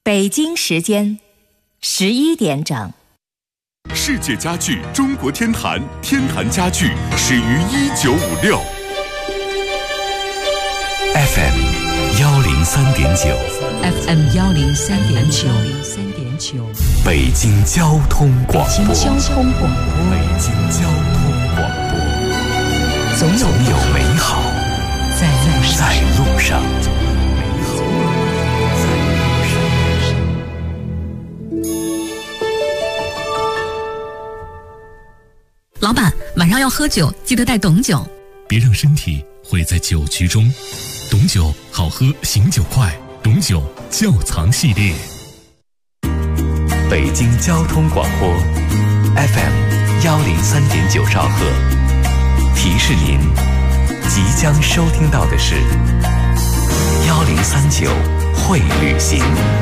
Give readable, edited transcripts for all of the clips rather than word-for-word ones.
北京时间11点整。 世界家具中国天坛，天坛家具始于1956。 FM 103.9 FM 103.9 北京交通广播。 北京交通广播。 北京交通广播。总有美好在路上。 老板，晚上要喝酒，记得带董酒。 别让身体毁在酒局中。董酒好喝，醒酒快。董酒窖藏系列。 北京交通广播 FM 103.9兆赫，提示您即将收听到的是1039会旅行。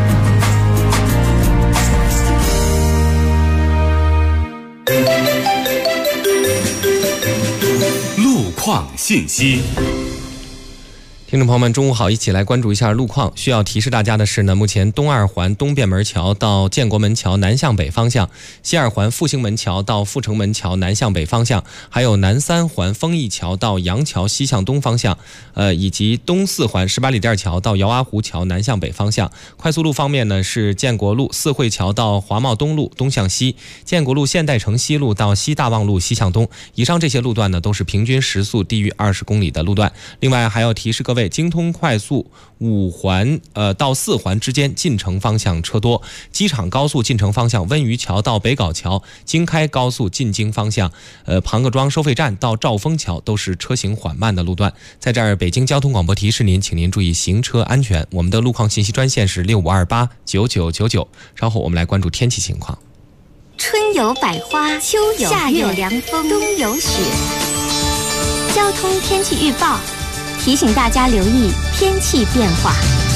路况信息。 听众朋友们，中午好，一起来关注一下路况。需要提示大家的是呢，目前东二环东便门桥到建国门桥南向北方向，西二环复兴门桥到阜成门桥南向北方向，还有南三环丰益桥到杨桥西向东方向，以及东四环18里店桥到姚阿湖桥南向北方向。快速路方面呢，是建国路四惠桥到华贸东路东向西，建国路现代城西路到西大望路西向东。以上这些路段呢，都是平均时速低于20公里的路段。另外还要提示各位，京通快速5环到4环之间进城方向车多，机场高速进城方向温榆桥到北碏桥，京开高速进京方向庞各庄收费站到兆丰桥都是车行缓慢的路段。在这儿，北京交通广播提示您，请您注意行车安全。我们的路况信息专线是65289999。稍后我们来关注天气情况。 春有百花，秋有夏有凉风，冬有雪。交通天气预报提醒大家留意天气变化。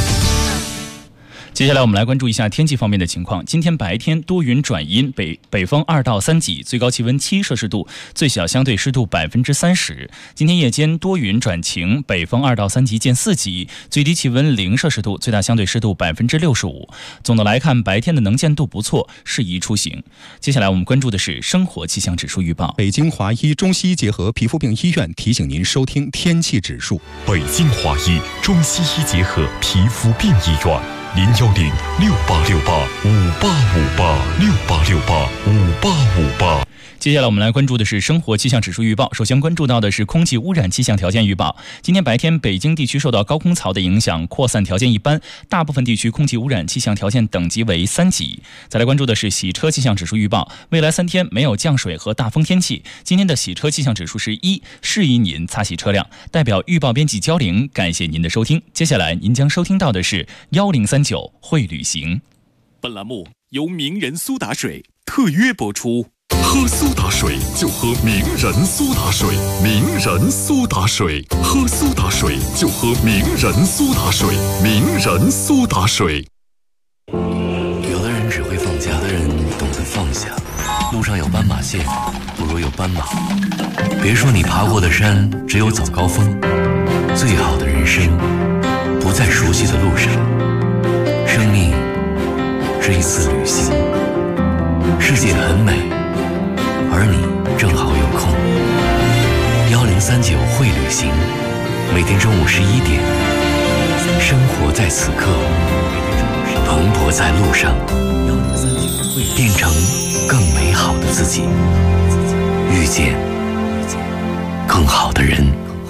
接下来我们来关注一下天气方面的情况。今天白天多云转阴，北风2到3级，最高气温7摄氏度，最小相对湿度30%。今天夜间多云转晴，北风2到3级见4级，最低气温0摄氏度，最大相对湿度65%。总的来看，白天的能见度不错，适宜出行。接下来我们关注的是生活气象指数预报。 北京华医中西医结合皮肤病医院提醒您收听天气指数。 北京华医中西医结合皮肤病医院。010686858585868585858。 接下来我们来关注的是生活气象指数预报。首先关注到的是空气污染气象条件预报。今天白天北京地区受到高空槽的影响，扩散条件一般，大部分地区空气污染气象条件等级为3级。再来关注的是洗车气象指数预报。未来3天没有降水和大风天气，今天的洗车气象指数是1，适宜您擦洗车辆。代表预报编辑焦玲，感谢您的收听。接下来您将收听到的是1039会旅行。 本栏目由名人苏打水特约播出。喝苏打水就喝名人苏打水，名人苏打水，喝苏打水就喝名人苏打水，名人苏打水。 有的人只会放假，有的人懂得放下。路上有斑马线，不如有斑马。别说你爬过的山只有早高峰，最好的人生不在熟悉的路上。生命是一次旅行，世界很美，而你正好有空。1039会旅行，每天中午11点，生活在此刻，蓬勃在路上，变成更美好的自己，遇见更好的人。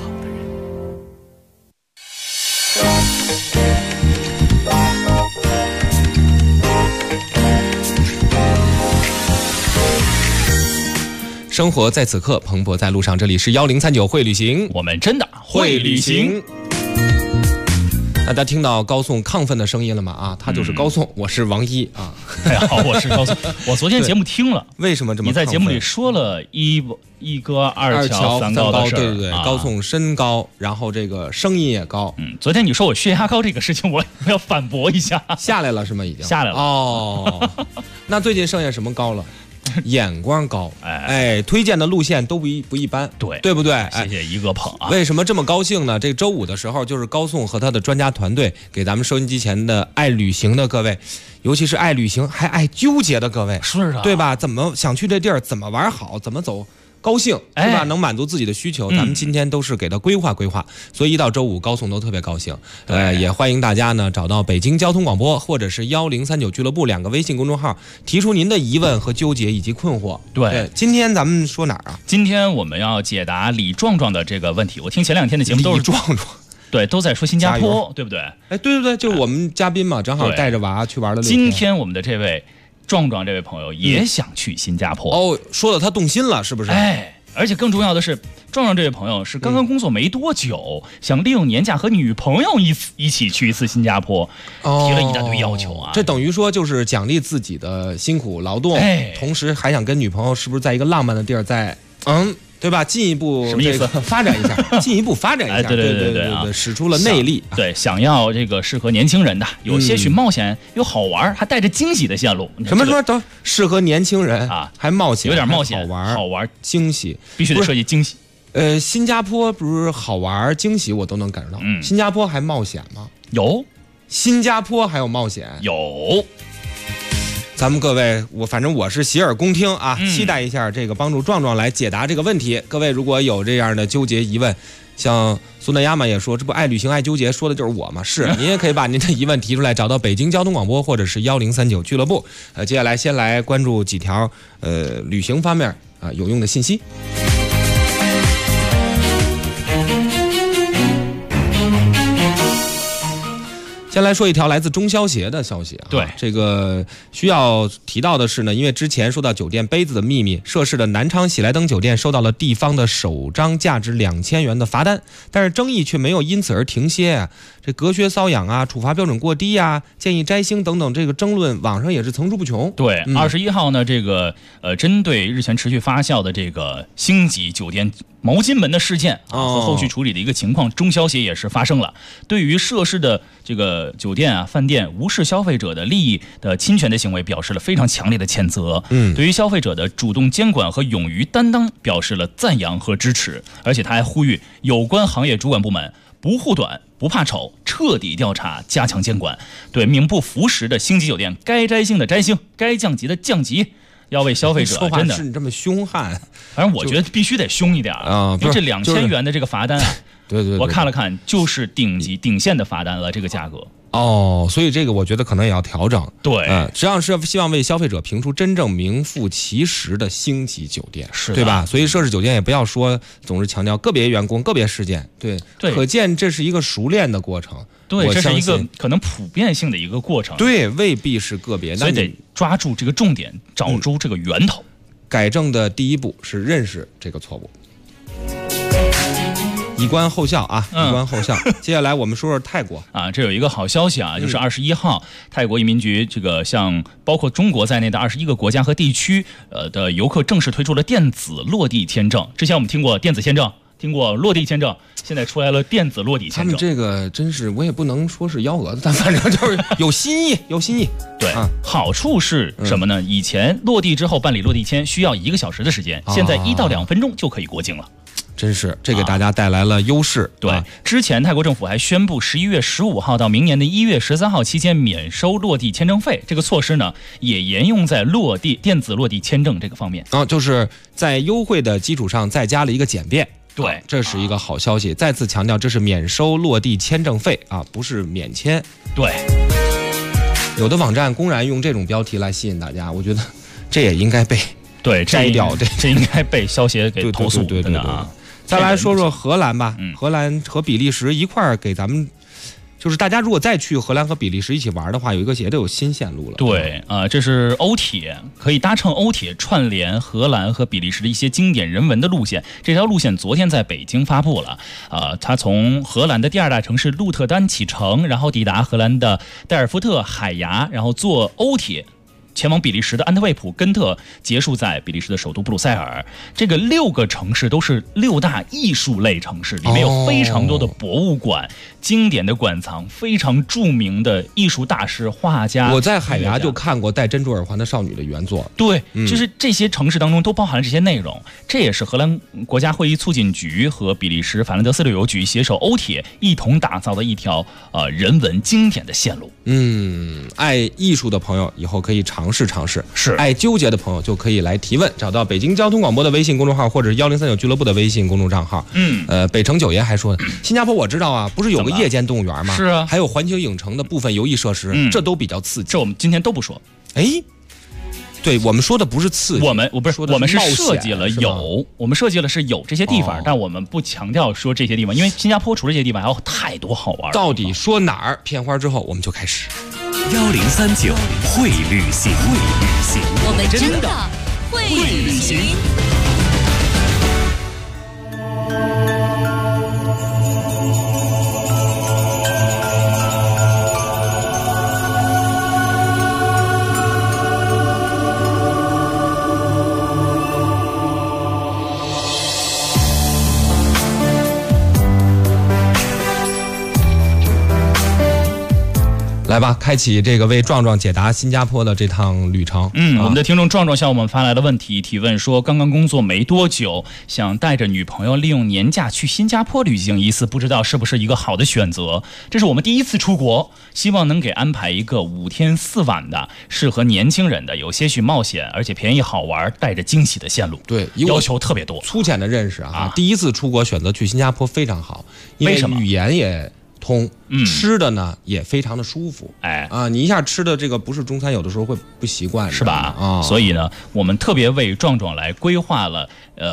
生活在此刻，蓬勃在路上。这里是1039会旅行， 我们真的会旅行。 大家听到高颂亢奋的声音了吗？啊，他就是高颂，我是王一啊。 好，我是高颂。我昨天节目听了， 为什么这么？ 你在节目里说了一哥二乔三高的事儿， 对对对，高颂身高，然后这个声音也高。 昨天你说我血压高这个事情，我要反驳一下。 下来了是吗？已经下来了。 哦，那最近剩下什么高了？ 眼光高，推荐的路线都不一般，对不对？ 谢谢一个捧啊！ 为什么这么高兴呢？这周五的时候，就是高颂和他的专家团队给咱们收音机前的爱旅行的各位，尤其是爱旅行还爱纠结的各位， 是的， 对吧？怎么想去这地儿，怎么玩好，怎么走高兴，是吧？能满足自己的需求，咱们今天都是给他规划规划，所以一到周五，高颂都特别高兴。也欢迎大家呢找到北京交通广播或者是1039俱乐部2个微信公众号，提出您的疑问和纠结以及困惑。 对， 今天咱们说哪儿啊？ 今天我们要解答李壮壮的这个问题。我听前2天的节目都是李壮壮。 对，都在说新加坡，对不对？ 对，就是我们嘉宾嘛，正好带着娃去玩了。 今天我们的这位壮壮这位朋友也想去新加坡说的他动心了，是不是？ 而且更重要的是，壮壮这位朋友是刚刚工作没多久，想利用年假和女朋友一起去一次新加坡，提了一大堆要求啊。 这等于说就是奖励自己的辛苦劳动，同时还想跟女朋友是不是在一个浪漫的地儿对吧？进一步什么意思？ 发展一下，进一步发展一下。对，使出了内力。 对，想要这个适合年轻人的，有些许冒险又好玩，还带着惊喜的线路。 什么说都适合年轻人啊？还冒险， 有点冒险， 好玩，惊喜， 必须得设计惊喜。 新加坡不是好玩惊喜，我都能感受到。新加坡还冒险吗？ 有， 新加坡还有冒险？ 有。 咱们各位，反正我是洗耳恭听啊，期待一下这个帮助壮壮来解答这个问题。各位如果有这样的纠结疑问，像苏南亚嘛也说，这不爱旅行爱纠结说的就是我嘛。是，您也可以把您的疑问提出来，找到北京交通广播或者是1039俱乐部。接下来先来关注几条旅行方面有用的信息。先来说一条来自中消协的消息啊， 对， 这个需要提到的是呢，因为之前说到酒店杯子的秘密，涉事的南昌喜来登酒店收到了地方的首张价值2000元的罚单，但是争议却没有因此而停歇啊，这隔靴搔痒啊，处罚标准过低啊，建议摘星等等，这个争论网上也是层出不穷。 对，21号呢，这个针对日前持续发酵的这个星级酒店毛巾门的事件和后续处理的一个情况，中消协也是发生了，对于涉事的这个酒店饭店无视消费者的利益的侵权的行为表示了非常强烈的谴责。对于消费者的主动监管和勇于担当表示了赞扬和支持，而且他还呼吁有关行业主管部门不护短不怕丑，彻底调查加强监管，对名不符实的星级酒店该摘星的摘星，该降级的降级，要为消费者真的是你这么凶悍， 反正我觉得必须得凶一点啊！因为这2000元的这个罚单， 对， 我看了看，就是顶线的罚单了，这个价格。 所以这个我觉得可能也要调整。 对， 实际上是希望为消费者评出真正名副其实的星级酒店，对吧？所以涉事酒店也不要说总是强调个别员工、个别事件，对，可见这是一个熟练的过程。 对，这是一个可能普遍性的一个过程。 对，未必是个别， 所以得抓住这个重点，找出这个源头。 改正的第一步是认识这个错误。以观后效啊，以观后效。接下来我们说说泰国啊，这有一个好消息啊，就是21号，泰国移民局这个像包括中国在内的21个国家和地区的游客正式推出了电子落地签证。之前我们听过电子签证，听过落地签证，现在出来了电子落地签证。 他们这个真是我也不能说是幺蛾子，但反正就是有新意，有新意。 对，好处是什么呢？以前落地之后办理落地签需要1个小时的时间，现在1到2分钟就可以过境了。 真是这给大家带来了优势。 对，之前泰国政府还宣布11月15号到明年的1月13号期间免收落地签证费，这个措施呢也沿用在电子落地签证这个方面。 就是在优惠的基础上再加了一个简便。 对， 这是一个好消息。再次强调，这是免收落地签证费啊，不是免签。 对， 有的网站公然用这种标题来吸引大家，我觉得这也应该被摘掉。 这应该被消协给投诉。 对啊。 再来说说荷兰吧，荷兰和比利时一块儿给咱们，就是大家如果再去荷兰和比利时一起玩的话，有一个也得有新线路了。 对这是欧铁，可以搭乘欧铁串联荷兰和比利时的一些经典人文的路线。这条路线昨天在北京发布了，它从荷兰的第2大城市鹿特丹启程，然后抵达荷兰的代尔夫特海牙，然后坐欧铁前往比利时的安特卫普、根特，结束在比利时的首都布鲁塞尔。这个6个城市都是6大艺术类城市，里面有非常多的博物馆、经典的馆藏，非常著名的艺术大师、画家。 我在海牙就看过戴珍珠耳环的少女的原作。 对，就是这些城市当中都包含了这些内容。这也是荷兰国家会议促进局和比利时法兰德斯旅游局携手欧铁一同打造的一条人文经典的线路。 爱艺术的朋友以后可以尝试尝试， 是爱纠结的朋友就可以来提问，找到北京交通广播的微信公众号或者是1039俱乐部的微信公众账号。北城九爷还说，新加坡我知道啊，不是有个夜间动物园吗？ 是啊， 还有环球影城的部分游艺设施，这都比较刺激。 这我们今天都不说。 对，我们说的不是刺激， 我们是设计了我们设计了是有这些地方，但我们不强调说这些地方，因为新加坡除了这些地方还有太多好玩的。 到底说哪儿？片花之后我们就开始。 1039会旅行， 我们真的会旅行。 来吧，开启这个为壮壮解答新加坡的这趟旅程。 我们的听众壮壮向我们发来的问题提问说，刚刚工作没多久，想带着女朋友利用年假去新加坡旅行一次，不知道是不是一个好的选择。这是我们第一次出国，希望能给安排一个5天4晚的适合年轻人的，有些许冒险而且便宜好玩带着惊喜的线路。 对， 要求特别多。 粗浅的认识第一次出国选择去新加坡非常好，因为语言也通，吃的呢也非常的舒服。你一下吃的这个不是中餐，有的时候会不习惯， 是吧？所以呢，我们特别为壮壮来规划了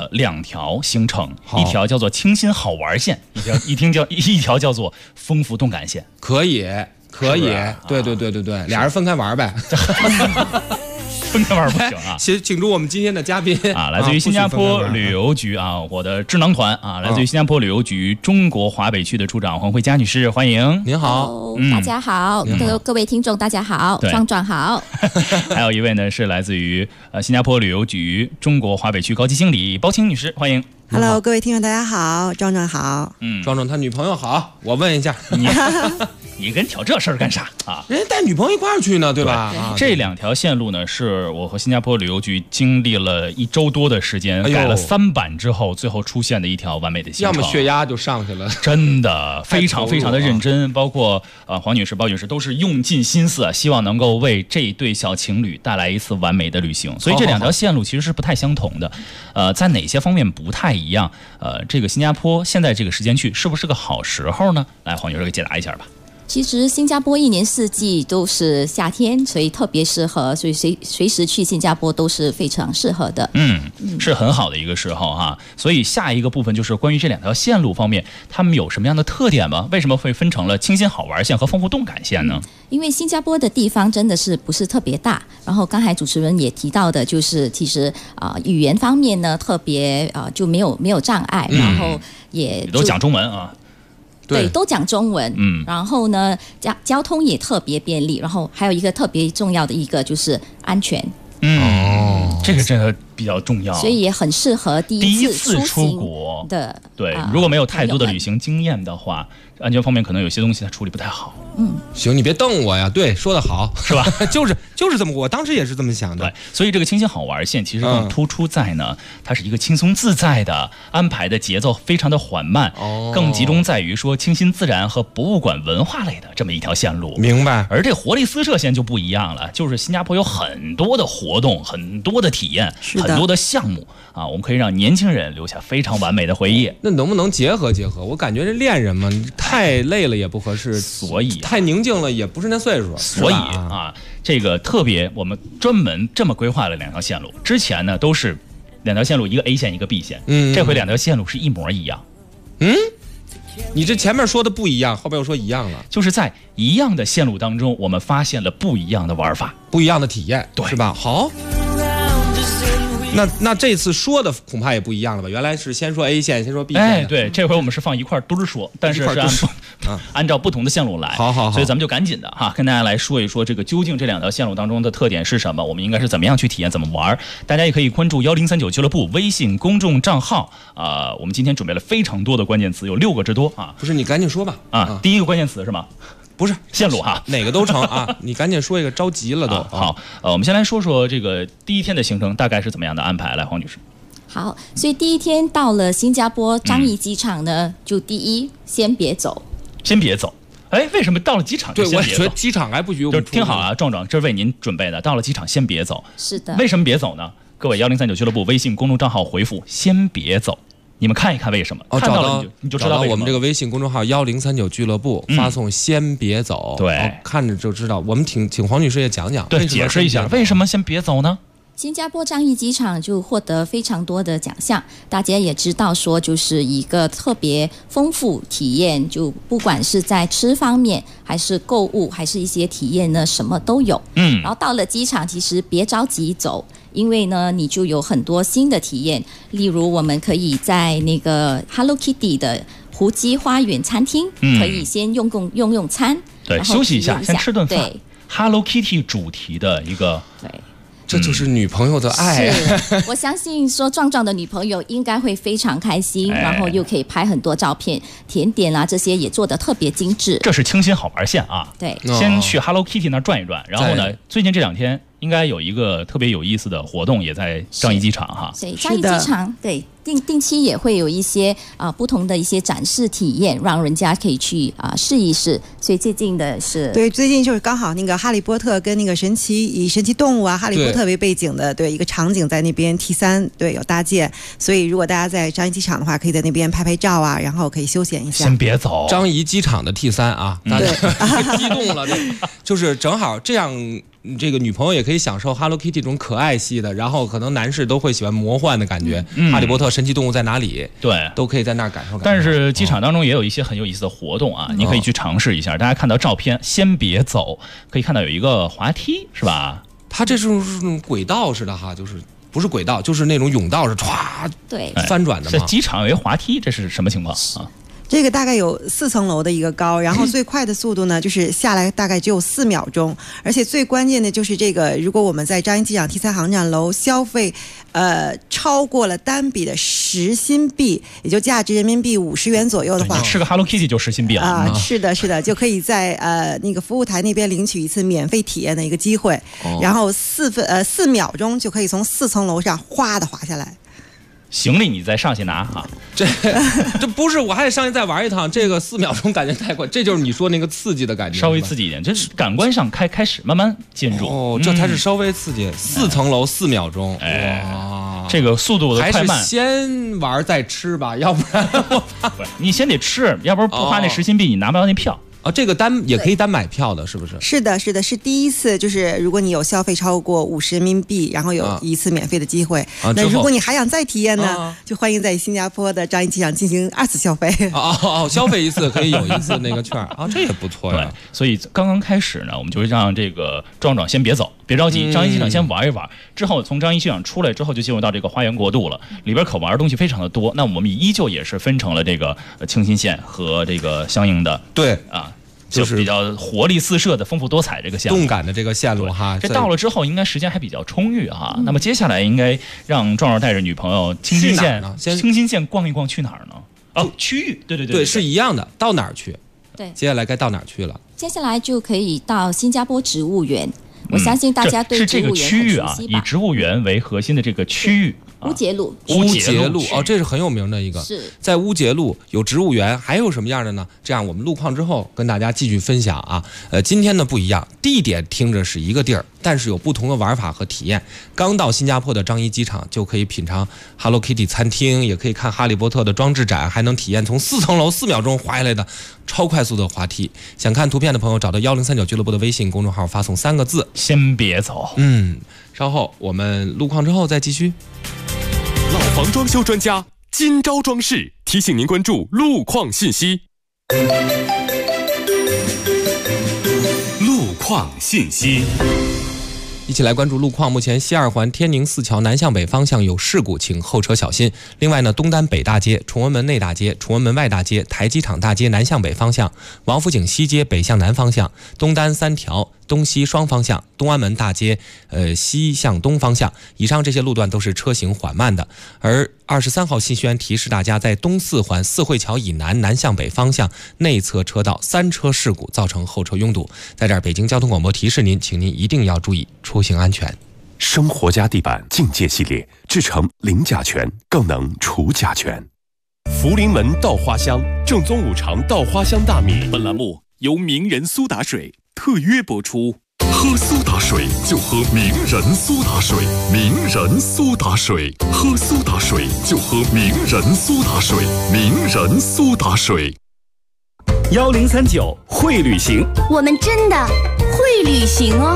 2条行程，一条叫做清新好玩线，一条叫做丰富动感线。 可以，对，俩人分开玩呗。 分开玩不行啊！ 请出我们今天的嘉宾来自于新加坡旅游局我的智囊团来自于新加坡旅游局中国华北区的处长黄慧佳女士，欢迎。 您好， 大家好，各位听众大家好，壮壮好。 还有一位呢是来自于新加坡旅游局中国华北区高级经理包青女士，欢迎。 Hello， 各位听众大家好，壮壮好。 壮壮他女朋友好，我问一下， 你跟挑这事儿干啥啊？ 人家带女朋友一块儿去呢，对吧？ 这2条线路呢，是我和新加坡旅游局经历了1周多的时间，改了3版之后，最后出现的一条完美的行程。 要么血压就上去了， 真的非常非常的认真，包括黄女士、包女士都是用尽心思，希望能够为这一对小情侣带来一次完美的旅行。所以这2条线路其实是不太相同的，在哪些方面不太一样？这个新加坡现在这个时间去是不是个好时候呢？来，黄女士给解答一下吧。 其实新加坡1年4季都是夏天，所以特别适合，所以随时去新加坡都是非常适合的。 是很好的一个时候哈。所以下一个部分就是关于这2条线路方面，他们有什么样的特点吗？为什么会分成了清新好玩线和丰富动感线呢？ 因为新加坡的地方真的是不是特别大，然后刚才主持人也提到的，就是其实语言方面呢特别就没有障碍，然后也都讲中文啊。 对，都讲中文。然后呢，交通也特别便利，然后还有一个特别重要的一个就是安全。 这个真的比较重要， 所以也很适合第一次出国的。 对，如果没有太多的旅行经验的话，安全方面可能有些东西它处理不太好。 行，你别瞪我呀。对，说得好， 是吧？ 就是这么，我当时也是这么想的。 对，所以这个清新好玩线其实更突出在呢，它是一个轻松自在的安排的节奏非常的缓慢，更集中在于说清新自然和博物馆文化类的这么一条线路。 明白。 而这活力私设线就不一样了，就是新加坡有很多的活动，很多的体验，很多的项目我们可以让年轻人留下非常完美的回忆。 那能不能结合？我感觉这恋人嘛，太累了也不合适， 所以太宁静了也不是那岁数。 所以这个特别我们专门这么规划了2条线路。之前呢都是2条线路，一个 A 线一个 B 线，这回2条线路是一模一样。 你这前面说的不一样，后边又说一样了， 就是在一样的线路当中，我们发现了不一样的玩法， 不一样的体验， 对， 是吧？好。那这次说的恐怕也不一样了吧？原来是先说 A 线，先说 B 线。 对，这回我们是放一块堆说，但是是按按照不同的线路来。 好， 所以咱们就赶紧的哈，跟大家来说一说这个究竟这2条线路当中的特点是什么，我们应该是怎么样去体验，怎么玩。大家也可以关注1039俱乐部微信公众账号我们今天准备了非常多的关键词，有6个之多啊。 不是，你赶紧说吧。 第一个关键词是吗？ 不是线路哈， 哪个都成啊！你赶紧说一个，着急了都。 好，我们先来说说这个第一天的行程大概是怎么样的安排。来，黄女士。 好，所以第一天到了新加坡樟宜机场呢，就第一，先别走。 先别走。哎，为什么到了机场就先别走？ 对，我觉得机场还不许我们。 就听好啊，壮壮，这是为您准备的。到了机场先别走。 是的。 为什么别走呢？各位1039俱乐部微信公众账号回复先别走。你们看一看为什么？看到了你就知道为什么。 我们这个微信公众号1039俱乐部发送先别走， 对， 看着就知道。我们请黄女士也讲讲， 对，解释一下为什么先别走呢？ 新加坡樟宜机场就获得非常多的奖项，大家也知道说就是一个特别丰富体验，就不管是在吃方面还是购物还是一些体验呢，什么都有。然后到了机场其实别着急走，因为呢你就有很多新的体验，例如我们可以在那个 Hello Kitty 的胡姬花园餐厅可以先用餐， 对，休息一下，先吃顿饭。 对 Hello Kitty 主题的一个， 对， 这就是女朋友的爱。 是，我相信说壮壮的女朋友应该会非常开心，然后又可以拍很多照片，甜点啊这些也做得特别精致。 这是清新好玩线啊。 对， 先去 Hello Kitty 那转一转，然后呢，最近这2天应该有一个特别有意思的活动，也在樟宜机场哈。 所以樟宜机场对定期也会有一些不同的一些展示体验，让人家可以去试一试。所以最近的是对，最近就是刚好那个哈利波特跟那个以神奇动物哈利波特为背景的对一个场景在那边 T3 对有搭建，所以如果大家在樟宜机场的话，可以在那边拍照啊，然后可以休闲一下。 先别走， 樟宜机场的 T3啊，大家激动了，就是正好这样。这个女朋友也可以享受 Hello Kitty 这种可爱系的，然后可能男士都会喜欢魔幻的感觉。哈利波特、神奇动物在哪里？ 对， 都可以在那儿感受。 但是机场当中也有一些很有意思的活动啊，你可以去尝试一下。大家看到照片，先别走，可以看到有一个滑梯，是吧？ 它这是轨道似的哈，就是不是轨道，就是那种甬道是歘对翻转的嘛。 在机场有一滑梯，这是什么情况啊？ 这个大概有4层楼的一个高，然后最快的速度呢，就是下来大概只有4秒钟，而且最关键的就是这个，如果我们在樟宜机场 T3 航站楼消费，超过了单笔的10新币，也就价值人民币50元左右的话， 你吃个 Hello Kitty 就10新币了是的，就可以在那个服务台那边领取一次免费体验的一个机会，然后4秒钟就可以从4层楼上哗的滑下来。 行李你再上去拿哈， 这不是，我还得上去再玩一趟。这个4秒钟感觉太快，这就是你说那个刺激的感觉， 稍微刺激一点，就是感官上开始慢慢进入。 哦，这才是稍微刺激。4层楼4秒钟， 哇，这个速度的快慢， 还是先玩再吃吧，要不然你先得吃，要不然不花那10新币，你拿不到那票。 这个也可以单买票的，是不是？ 是的，是第一次，就是如果你有消费超过50人民币，然后有一次免费的机会。那如果你还想再体验呢，就欢迎在新加坡的樟宜机场进行2次消费。 消费1次可以有1次那个券这也不错呀。 所以刚刚开始呢，我们就让这个壮壮先别走，别着急，樟宜机场先玩一玩。之后从樟宜机场出来之后，就进入到这个花园国度了，里边可玩的东西非常的多。那我们依旧也是分成了这个清新线和这个相应的就是比较活力四射的丰富多彩这个线路， 动感的这个线路哈。 这到了之后应该时间还比较充裕哈。那么接下来应该让壮壮带着女朋友清新线逛一逛，去哪儿呢？区域对是一样的，到哪儿去？ 对， 接下来该到哪儿去了？ 接下来就可以到新加坡植物园。我相信大家对植物园很熟悉吧？ 是这个区域啊，以植物园为核心的这个区域。 乌节路这是很有名的一个， 是在乌节路有植物园，还有什么样的呢？这样我们路况之后跟大家继续分享啊。今天呢不一样，地点听着是一个地儿，但是有不同的玩法和体验。刚到新加坡的樟宜机场就可以品尝 Hello Kitty 餐厅，也可以看哈利波特的装置展，还能体验从4层楼4秒钟滑下来的超快速的滑梯。想看图片的朋友找到1039俱乐部的微信公众号，发送3个字先别走。 稍后我们路况之后再继续。 老房装修专家今朝装饰提醒您关注路况信息。路况信息。 一起来关注路况。目前西二环天宁四桥南向北方向有事故，请后车小心。另外呢，东单北大街、崇文门内大街、崇文门外大街、台机场大街南向北方向、王府井西街北向南方向、东单3条东西双方向、东安门大街西向东方向，以上这些路段都是车行缓慢的。而23号信息员提示大家，在东四环四惠桥以南南向北方向内侧车道3车事故，造成后车拥堵。在这儿，北京交通广播提示您，请您一定要注意出行安全。 生活家地板境界系列制成零甲醛，更能除甲醛。福临门稻花香，正宗五常稻花香大米。本栏目由名人苏打水特约播出。喝苏打水就喝名人苏打水，名人苏打水，喝苏打水就喝名人苏打水，名人苏打水。 1039会旅行， 我们真的会旅行哦。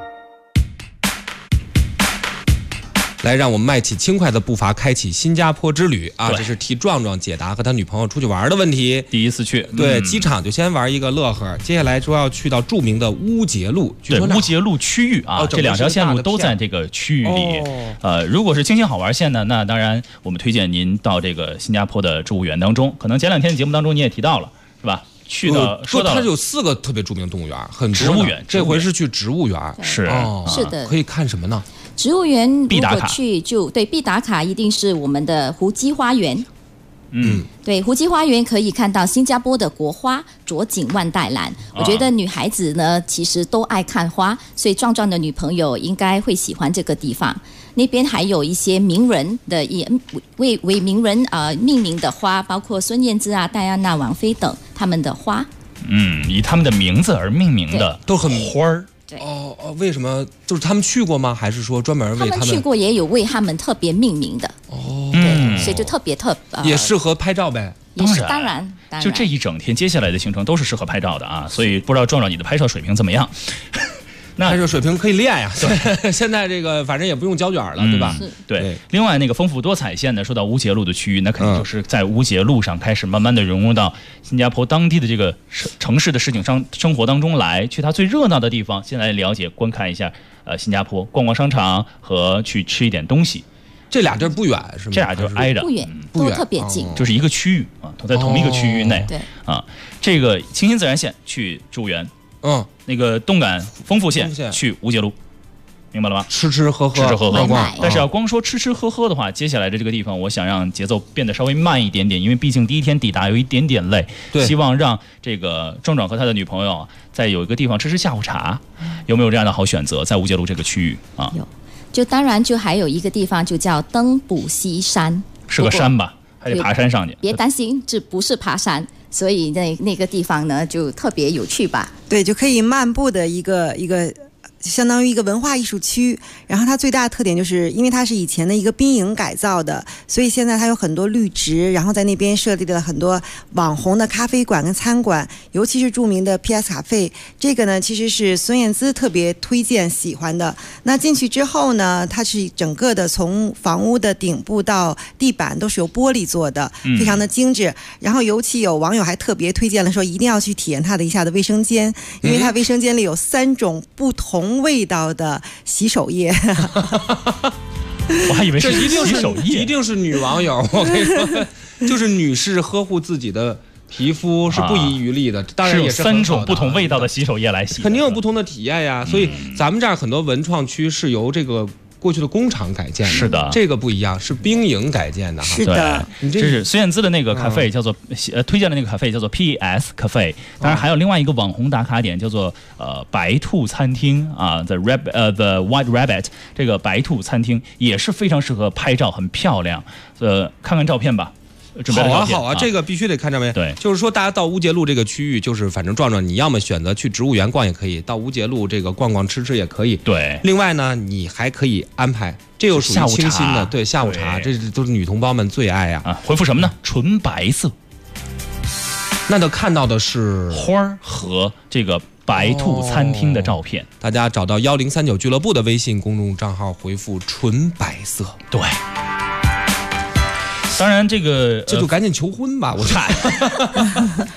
来，让我们迈起轻快的步伐，开启新加坡之旅啊！这是替壮壮解答和他女朋友出去玩的问题。 第一次去， 对，机场就先玩一个乐呵，接下来说要去到著名的乌节路。 对，乌节路区域啊，这2条线路都在这个区域里。如果是清新好玩线呢，那当然我们推荐您到这个新加坡的植物园当中。可能前2天的节目当中你也提到了，是吧？去的说到它有4个特别著名动物园，很植物园。 这回是去植物园， 是是的， 可以看什么呢？ 植物园如果去就对必打卡，一定是我们的胡姬花园。对，胡姬花园可以看到新加坡的国花卓锦万代兰。我觉得女孩子呢，其实都爱看花，所以壮壮的女朋友应该会喜欢这个地方。那边还有一些名人的为名人命名的花，包括孙燕姿啊、戴安娜王妃等他们的花。 以他们的名字而命名的， 都很花儿。 为什么？就是他们去过吗？还是说专门为他们去过，也有为他们特别命名的。对，所以就特别也适合拍照呗。 当然， 就这一整天接下来的行程都是适合拍照的啊。所以不知道壮壮你的拍摄水平怎么样？ 拍摄水平可以练呀。对，现在这个反正也不用胶卷了，对吧？ 对。另外那个丰富多彩线呢，说到乌节路的区域，那肯定就是在乌节路上开始慢慢的融入到新加坡当地的这个城市的市井生活当中来，去它最热闹的地方，先来了解观看一下新加坡，逛逛商场和去吃一点东西。 这俩地儿不远是吗？ 这俩就挨着， 不远，都特别近， 就是一个区域啊，都在同一个区域内。 对啊，这个清新自然线去植物园。那个动感丰富线去乌节路，明白了吗？ 吃喝逛。 但是要光说吃喝的话，接下来的这个地方，我想让节奏变得稍微慢一点点，因为毕竟第一天抵达有一点点累。 对， 希望让这个壮壮和他的女朋友再有一个地方吃下午茶，有没有这样的好选择？在乌节路这个区域啊， 有。就当然就还有一个地方就叫登补溪山， 是个山吧？还得爬山上去。 别担心，这不是爬山。所以那个地方呢，就特别有趣吧？ 对，就可以漫步的一个相当于一个文化艺术区，然后它最大的特点就是因为它是以前的一个兵营改造的，所以现在它有很多绿植，然后在那边设立了很多网红的咖啡馆跟餐馆，尤其是著名的 PS 咖啡，这个呢其实是孙燕姿特别推荐喜欢的。那进去之后呢，它是整个的从房屋的顶部到地板都是由玻璃做的，非常的精致。然后尤其有网友还特别推荐了说一定要去体验它的一下的卫生间，因为它卫生间里有3种不同味道的洗手液。 我还以为是洗手液， 一定是女网友。我跟你说，就是女士呵护自己的皮肤是不遗余力的，当然也是 3种不同味道的洗手液来洗， 肯定有不同的体验呀。所以咱们这儿很多文创区是由这个过去的工厂改建的， 是的， 这个不一样，是兵营改建的。 是的， 这是孙燕姿的那个咖啡叫做推荐的那个咖啡叫做 PS 咖啡。当然还有另外一个网红打卡点叫做白兔餐厅啊 The White Rabbit， 这个白兔餐厅也是非常适合拍照，很漂亮。看看照片吧。 好啊，这个必须得看照片。 对， 就是说大家到乌节路这个区域，就是反正壮壮，你要么选择去植物园逛也可以，到乌节路这个逛逛吃也可以。 对， 另外呢，你还可以安排，这又属于清新的，对，下午茶，这都是女同胞们最爱呀。 回复什么呢？纯白色。 那都看到的是花和这个白兔餐厅的照片。 大家找到1039俱乐部的微信公众账号，回复纯白色。 对。当然，这个这就赶紧求婚吧，我猜。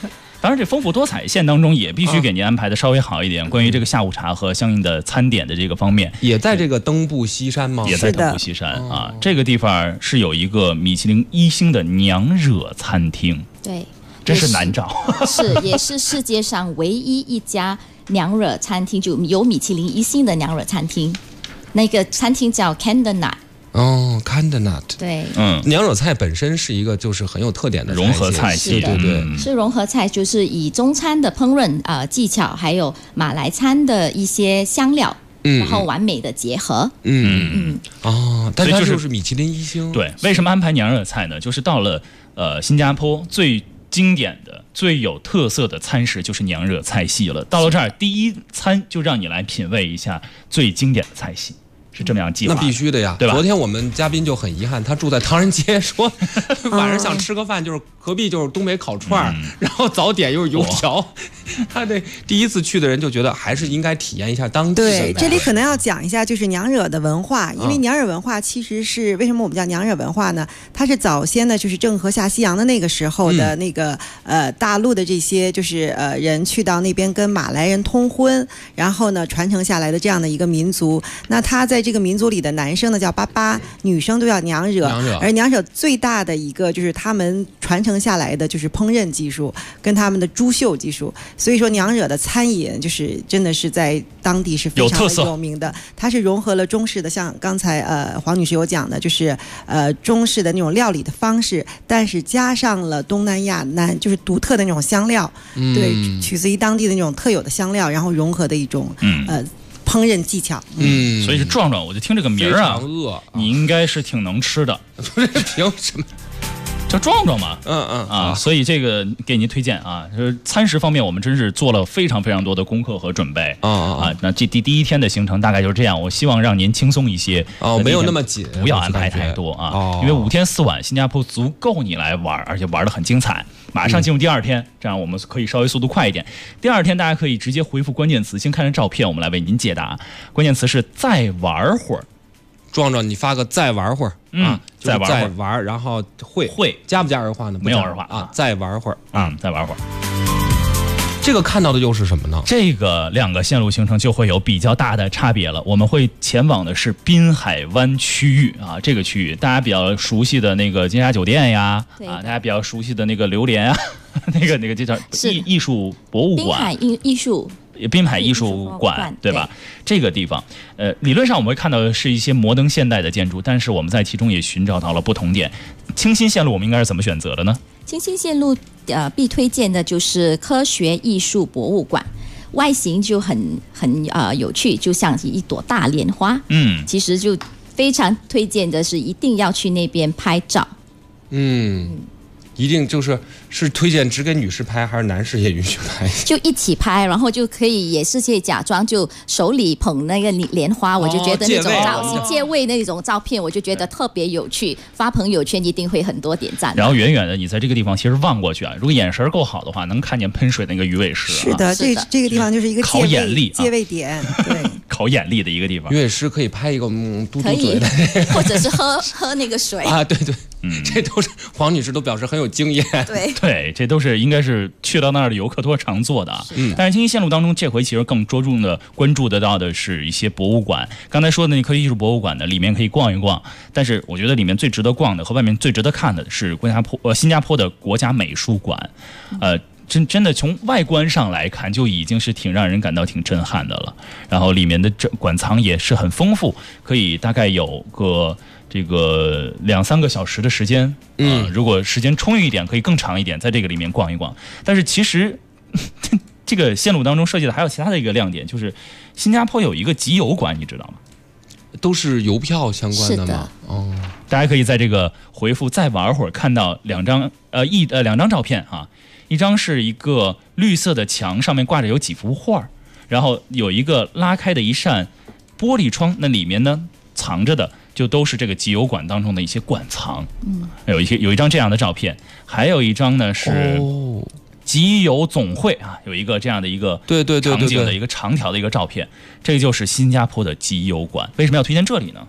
当然，这丰富多彩线当中也必须给您安排的稍微好一点。关于这个下午茶和相应的餐点的这个方面， 也在这个登步西山吗？ 也在登步西山啊。这个地方是有一个米其林1星的娘惹餐厅。 对， 真是难找。 也是世界上唯一一家娘惹餐厅，就有米其林1星的娘惹餐厅。那个餐厅叫 Candlenut。 哦 ，Candlenut。 对， 娘惹菜本身是一个就是很有特点的融合菜系， 对， 是融合菜，就是以中餐的烹饪技巧，还有马来餐的一些香料，然后完美的结合。 但它就是米其林1星。 对，为什么安排娘惹菜呢？就是到了新加坡最经典的、最有特色的餐食就是娘惹菜系了。到了这儿，第一餐就让你来品味一下最经典的菜系。是这么样计划， 那必须的呀， 对吧？ 昨天我们嘉宾就很遗憾，他住在唐人街，说晚上想吃个饭，就是隔壁就是东北烤串，然后早点又是油条。他这第一次去的人就觉得还是应该体验一下当地的。 对，这里可能要讲一下就是娘惹的文化，因为娘惹文化其实是为什么我们叫娘惹文化呢？它是早先呢就是郑和下西洋的那个时候的那个大陆的这些就是人去到那边跟马来人通婚，然后呢传承下来的这样的一个民族。那他在这个民族里的男生呢叫巴巴，女生都叫娘惹，而娘惹最大的一个就是他们传承下来的就是烹饪技术跟他们的珠绣技术，所以说娘惹的餐饮就是真的是在当地是非常的有名的。它是融合了中式的，像刚才黄女士有讲的，就是中式的那种料理的方式，但是加上了东南亚就是独特的那种香料，对，取自于当地的那种特有的香料，然后融合的一种烹饪技巧。 所以是壮壮，我就听这个名儿啊，你应该是挺能吃的。 凭什么？ 叫壮壮嘛，所以这个给您推荐啊，就是餐食方面我们真是做了非常非常多的功课和准备那这第一天的行程大概就是这样，我希望让您轻松一些没有那么紧， 不要安排太多因为5天4晚新加坡足够你来玩，而且玩得很精彩。马上进入第二天，这样我们可以稍微速度快一点。第二天大家可以直接回复关键词，先看着照片，我们来为您解答。关键词是再玩会儿。 壮壮，你发个再玩会儿再玩会儿， 再玩，然后会加不加儿化呢？ 没有儿化啊，再玩会儿再玩会儿。 这个看到的又是什么呢？ 这个2个线路行程就会有比较大的差别了。我们会前往的是滨海湾区域这个区域大家比较熟悉的那个金沙酒店呀，大家比较熟悉的那个榴莲啊，那个这叫艺术博物馆，滨海艺术馆，对吧？这个地方，理论上我们会看到的是一些摩登现代的建筑，但是我们在其中也寻找到了不同点。清新线路我们应该是怎么选择的呢？ 清新线路必推荐的就是科学艺术博物馆，外形就很有趣，就像一朵大莲花。其实就非常推荐的是一定要去那边拍照。一定是推荐只给女士拍，还是男士也允许拍？就一起拍，然后就可以也是可以假装就手里捧那个莲花，我就觉得那种借位那种照片，我就觉得特别有趣，发朋友圈一定会很多点赞。 然后远远的你在这个地方其实望过去如果眼神够好的话，能看见喷水那个鱼尾狮。 是的，这个地方就是一个考眼力借位点，对， 考眼力的一个地方。 鱼尾狮可以拍一个嘟嘟嘴的， 或者是喝那个水对，这都是黄女士都表示很有经验。 对，这都是应该是去到那儿的游客都是常做的但是清新线路当中，这回其实更着重的关注得到的是一些博物馆。刚才说的那科学艺术博物馆呢，里面可以逛一逛，但是我觉得里面最值得逛的和外面最值得看的是新加坡的国家美术馆。真的从外观上来看就已经是挺让人感到挺震撼的了。然后里面的馆藏也是很丰富，可以大概有个这个2-3个小时的时间。如果时间充裕一点，可以更长一点，在这个里面逛一逛。但是其实这个线路当中设计的还有其他的一个亮点，就是新加坡有一个集邮馆，你知道吗？ 都是邮票相关的吗？ 大家可以在这个回复再玩会儿看到两张照片一张是一个绿色的墙，上面挂着有几幅画，然后有一个拉开的一扇玻璃窗，那里面呢藏着的就都是这个集邮馆当中的一些馆藏。有一张这样的照片，还有一张呢是集邮总会有一个这样的一个场景的一个长条的一个照片。这个就是新加坡的集邮馆。为什么要推荐这里呢？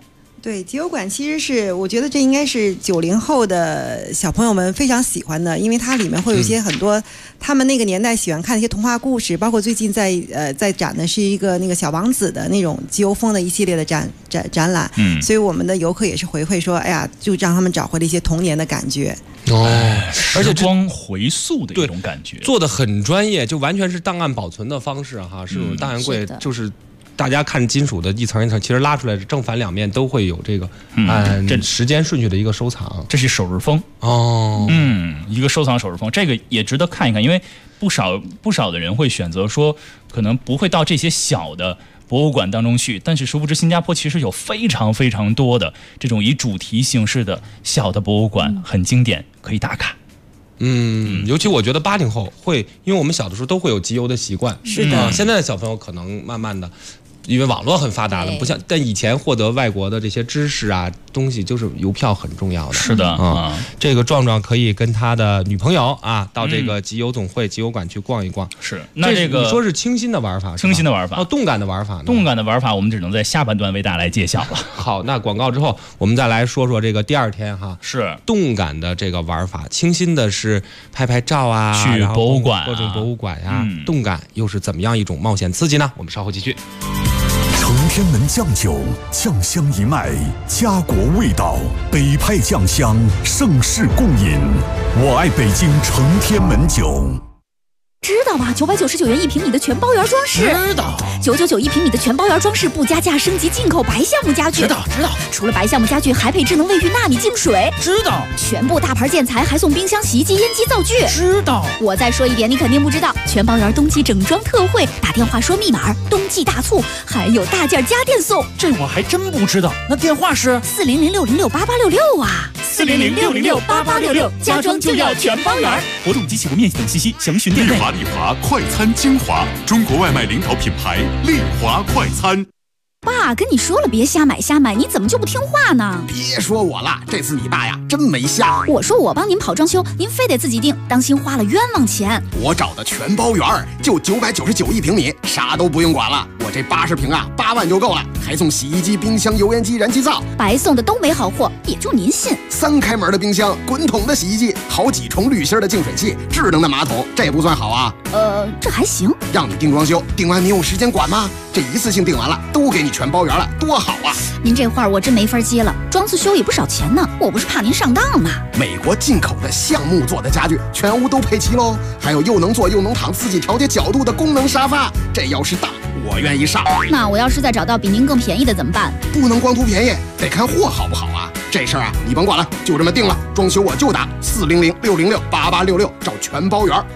对，集邮馆其实是我觉得这应该是90后的小朋友们非常喜欢的，因为它里面会有一些很多他们那个年代喜欢看的一些童话故事，包括最近在展的是一个那个小王子的那种集邮风的一系列的展览，所以我们的游客也是回馈说，哎呀，就让他们找回了一些童年的感觉。 而且光回溯的一种感觉， 做的很专业，就完全是档案保存的方式哈，是那种档案柜，就是大家看金属的一层一层，其实拉出来正反两面都会有这个按时间顺序的一个收藏。 这是首日封一个收藏首日封，这个也值得看一看，因为不少的人会选择说，可能不会到这些小的博物馆当中去，但是殊不知新加坡其实有非常非常多的这种以主题形式的小的博物馆，很经典，可以打卡。 尤其我觉得80后会，因为我们小的时候都会有集邮的习惯， 是的， 现在的小朋友可能慢慢的。因为网络很发达了，不像但以前获得外国的这些知识啊东西，就是邮票很重要的。 是的这个壮壮可以跟他的女朋友啊到这个集邮总会、集邮馆去逛一逛。 是，那这个你说是清新的玩法， 清新的玩法动感的玩法呢？ 动感的玩法我们只能在下半段为大家来揭晓了。 好，那广告之后我们再来说说这个第二天哈， 是动感的这个玩法，清新的是拍拍照啊， 去博物馆、 各种博物馆呀，动感又是怎么样一种冒险刺激呢？我们稍后继续。 承天门酱酒，酱香一脉，家国味道，北派酱香，盛世共饮。我爱北京承天门酒。 知道吧？999元1平米的全包圆装饰。 知道。 9991平米的全包圆装饰不加价升级进口白橡木家具。 知道。 除了白橡木家具，还配智能卫浴纳米净水。 知道。 全部大牌建材还送冰箱、洗衣机、烟机、灶具。 知道。 我再说一点，你肯定不知道，全包圆冬季整装特惠，打电话说密码，冬季大促，还有大件家电送。 这我还真不知道。那电话是 400-606-8866啊。 400-606-8866，家装就要全包圆。 活动及起步面积等信息详询电内。 丽华快餐精华，中国外卖领导品牌，丽华快餐。 爸跟你说了别瞎买，你怎么就不听话呢？ 别说我了，这次你爸呀真没瞎。 我说我帮您跑装修，您非得自己定，当心花了冤枉钱。 我找的全包圆，就999 1平米，啥都不用管了。我这80平啊，8万就够了，还送洗衣机、冰箱、油烟机、燃气灶， 白送的都没好货，也就您信。 3开门的冰箱，滚筒的洗衣机，好几重滤芯的净水器，智能的马桶，这不算好啊？ 这还行。 让你定装修，定完你有时间管吗？这一次性定完了，都给你全包圆了，多好啊！ 您这话我真没法接了，装次修也不少钱呢，我不是怕您上当吗？ 美国进口的橡木做的家具，全屋都配齐喽，还有又能坐又能躺、自己调节角度的功能沙发，这要是大，我愿意上。 那我要是再找到比您更便宜的怎么办？ 不能光图便宜，得看货好不好啊！这事儿啊，你甭管了，就这么定了。装修我就打400-606-8866，找全包圆。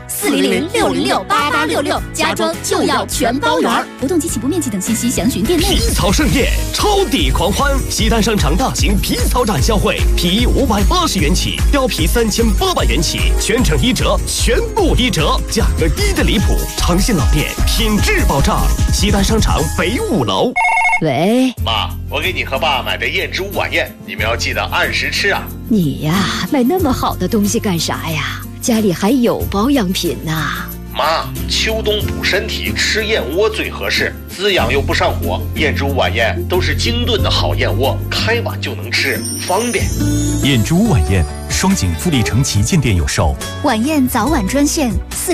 400-606-8866，家装就要全包圆。活动及起步面积等信息详询店内。 皮草盛宴，超抵狂欢！西单商场大型皮草展销会，皮衣580元起，貂皮3800元起，全程1折，全部1折，价格低得离谱。诚信老店，品质保障。西单商场北5楼。 喂， 妈，我给你和爸买的燕之屋晚宴，你们要记得按时吃啊。 你呀，买那么好的东西干啥呀？家里还有保养品呢。 妈，秋冬补身体，吃燕窝最合适，滋养又不上火。燕之屋晚宴都是精炖的好燕窝，开碗就能吃，方便。 燕之屋晚宴，双井富力城旗舰店有售。 晚宴早晚专线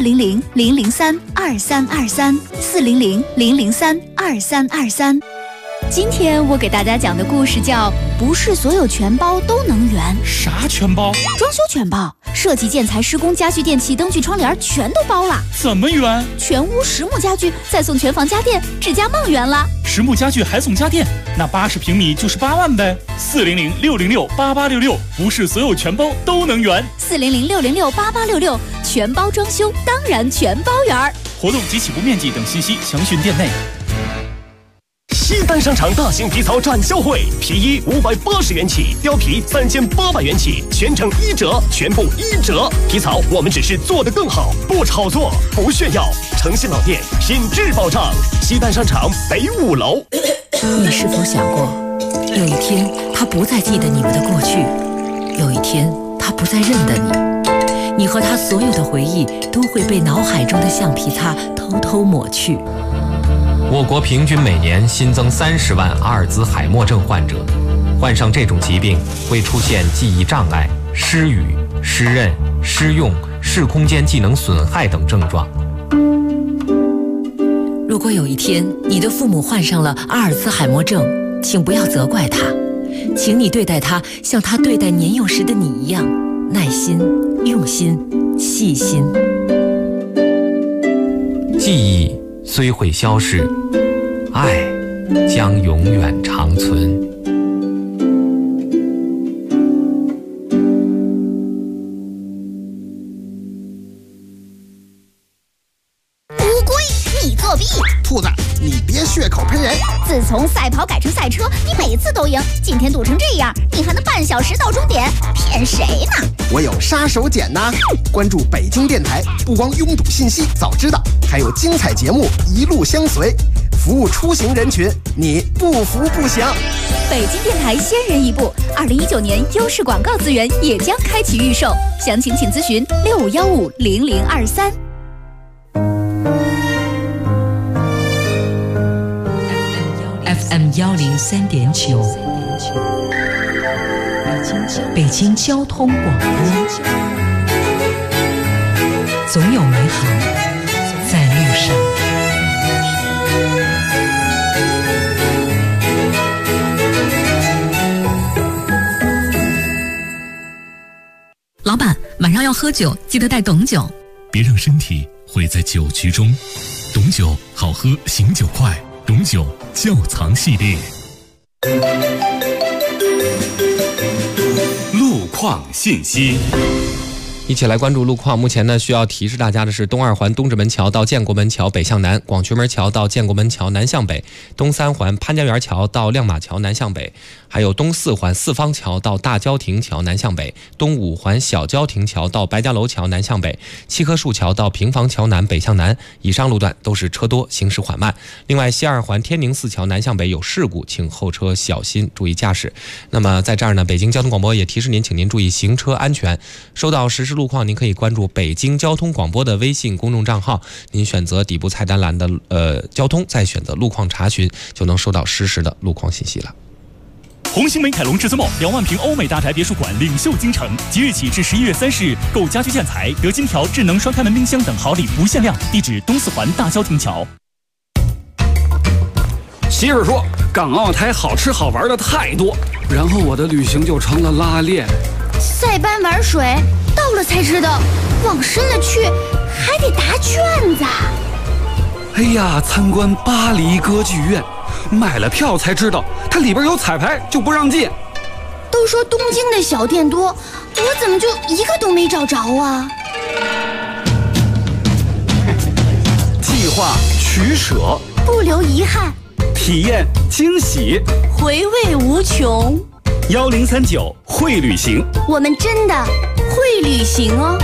400-003-2323，400-003-2323。今天我给大家讲的故事叫不是所有全包都能圆。 啥全包？ 装修全包，设计、建材、施工、家具、电器、灯具、窗帘全都包了。 怎么圆？ 全屋实木家具，再送全房家电，指甲梦圆了。 实木家具还送家电，那80平米就是8万呗。400-606-8866，不是所有全包都能圆。 400-606-8866，全包装修当然全包圆。 活动及起步面积等信息详询店内。 西单商场大型皮草展销会，皮衣580元起，貂皮3800元起，全程1折，全部1折。皮草我们只是做得更好，不炒作，不炫耀。诚信老店，品质保障。西单商场北5楼。 你是否想过，有一天他不再记得你们的过去，有一天他不再认得你，你和他所有的回忆都会被脑海中的橡皮擦偷偷抹去。 我国平均每年新增30万阿尔兹海默症患者， 患上这种疾病会出现记忆障碍、失语、失认、失用、视空间技能损害等症状。 如果有一天你的父母患上了阿尔茨海默症，请不要责怪他，请你对待他像他对待年幼时的你一样，耐心、用心、细心。 记忆虽会消逝，爱将永远长存。 兔子，你别血口喷人！ 自从赛跑改成赛车，你每次都赢。今天堵成这样，你还能半小时到终点？骗谁呢？ 我有杀手锏呐！关注北京电台，不光拥堵信息早知道，还有精彩节目一路相随，服务出行人群，你不服不行。 北京电台先人一步，2019年优势广告资源也将开启预售，详情请咨询65150023。 FM 103.9，北京交通广播，总有美好在路上。 老板，晚上要喝酒，记得带董酒。 别让身体毁在酒局中，董酒好喝，醒酒快。董酒窖藏系列。 路况信息。 一起来关注路况。目前呢，需要提示大家的是东二环东直门桥到建国门桥北向南，广渠门桥到建国门桥南向北，东三环潘家园桥到亮马桥南向北，还有东四环四方桥到大郊亭桥南向北，东五环小郊亭桥到白家楼桥南向北，七棵树桥到平房桥南北向南。以上路段都是车多，行驶缓慢。另外，西二环天宁寺桥南向北有事故，请后车小心，注意驾驶。那么在这儿呢，北京交通广播也提示您，请您注意行车安全。收到实时路况，您可以关注北京交通广播的微信公众账号，您选择底部菜单栏的交通，再选择路况查询，就能收到实时的路况信息了。 红星美凯龙至尊梦2万平欧美大宅别墅馆领袖京城，即日起至11月30日，购家居建材得金条、智能双开门冰箱等好礼不限量。地址东四环大郊亭桥。 媳妇说，港澳台好吃好玩的太多，然后我的旅行就成了拉练。 塞班玩水，到了才知道，往深了去还得答卷子。 哎呀，参观巴黎歌剧院，买了票才知道它里边有彩排，就不让进。 都说东京的小店多，我怎么就一个都没找着啊？ 计划取舍， 不留遗憾， 体验惊喜， 回味无穷。 1039会旅行， 我们真的会旅行哦。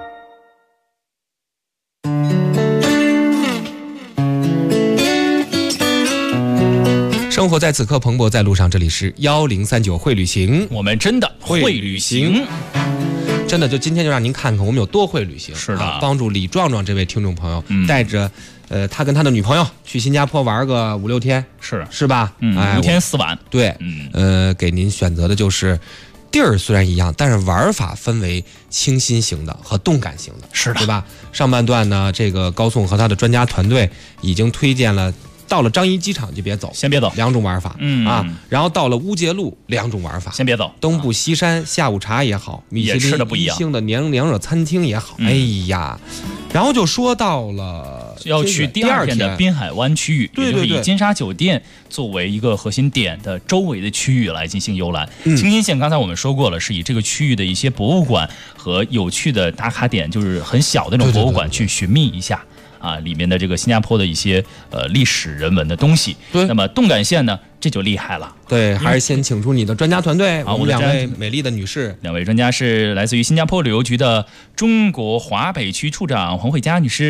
生活在此刻，蓬勃在路上。这里是1039会旅行， 我们真的会旅行。 真的，就今天就让您看看我们有多会旅行。 是的， 帮助李壮壮这位听众朋友带着他跟他的女朋友去新加坡玩个5-6天，是吧 ？5天4晚。 对，给您选择的就是地儿虽然一样，但是玩法分为清新型的和动感型的， 是的， 对吧？上半段呢，这个高颂和他的专家团队已经推荐了。到了张掖机场就别走， 先别走 ，2种玩法，然后到了乌节路2种玩法， 先别走。 东部西山下午茶也好，米其林1星的娘惹餐厅也好，哎呀，然后就说到了要去第二天的滨海湾区域， 对， 也就是以金沙酒店作为一个核心点的周围的区域来进行游览。清新县刚才我们说过了，是以这个区域的一些博物馆和有趣的打卡点，就是很小的那种博物馆去寻觅一下。里面的这个新加坡的一些历史人文的东西。 对， 那么动感线呢，这就厉害了。 对，还是先请出你的专家团队，我们2位美丽的女士。 2位专家是来自于新加坡旅游局的中国华北区处长黄慧佳女士。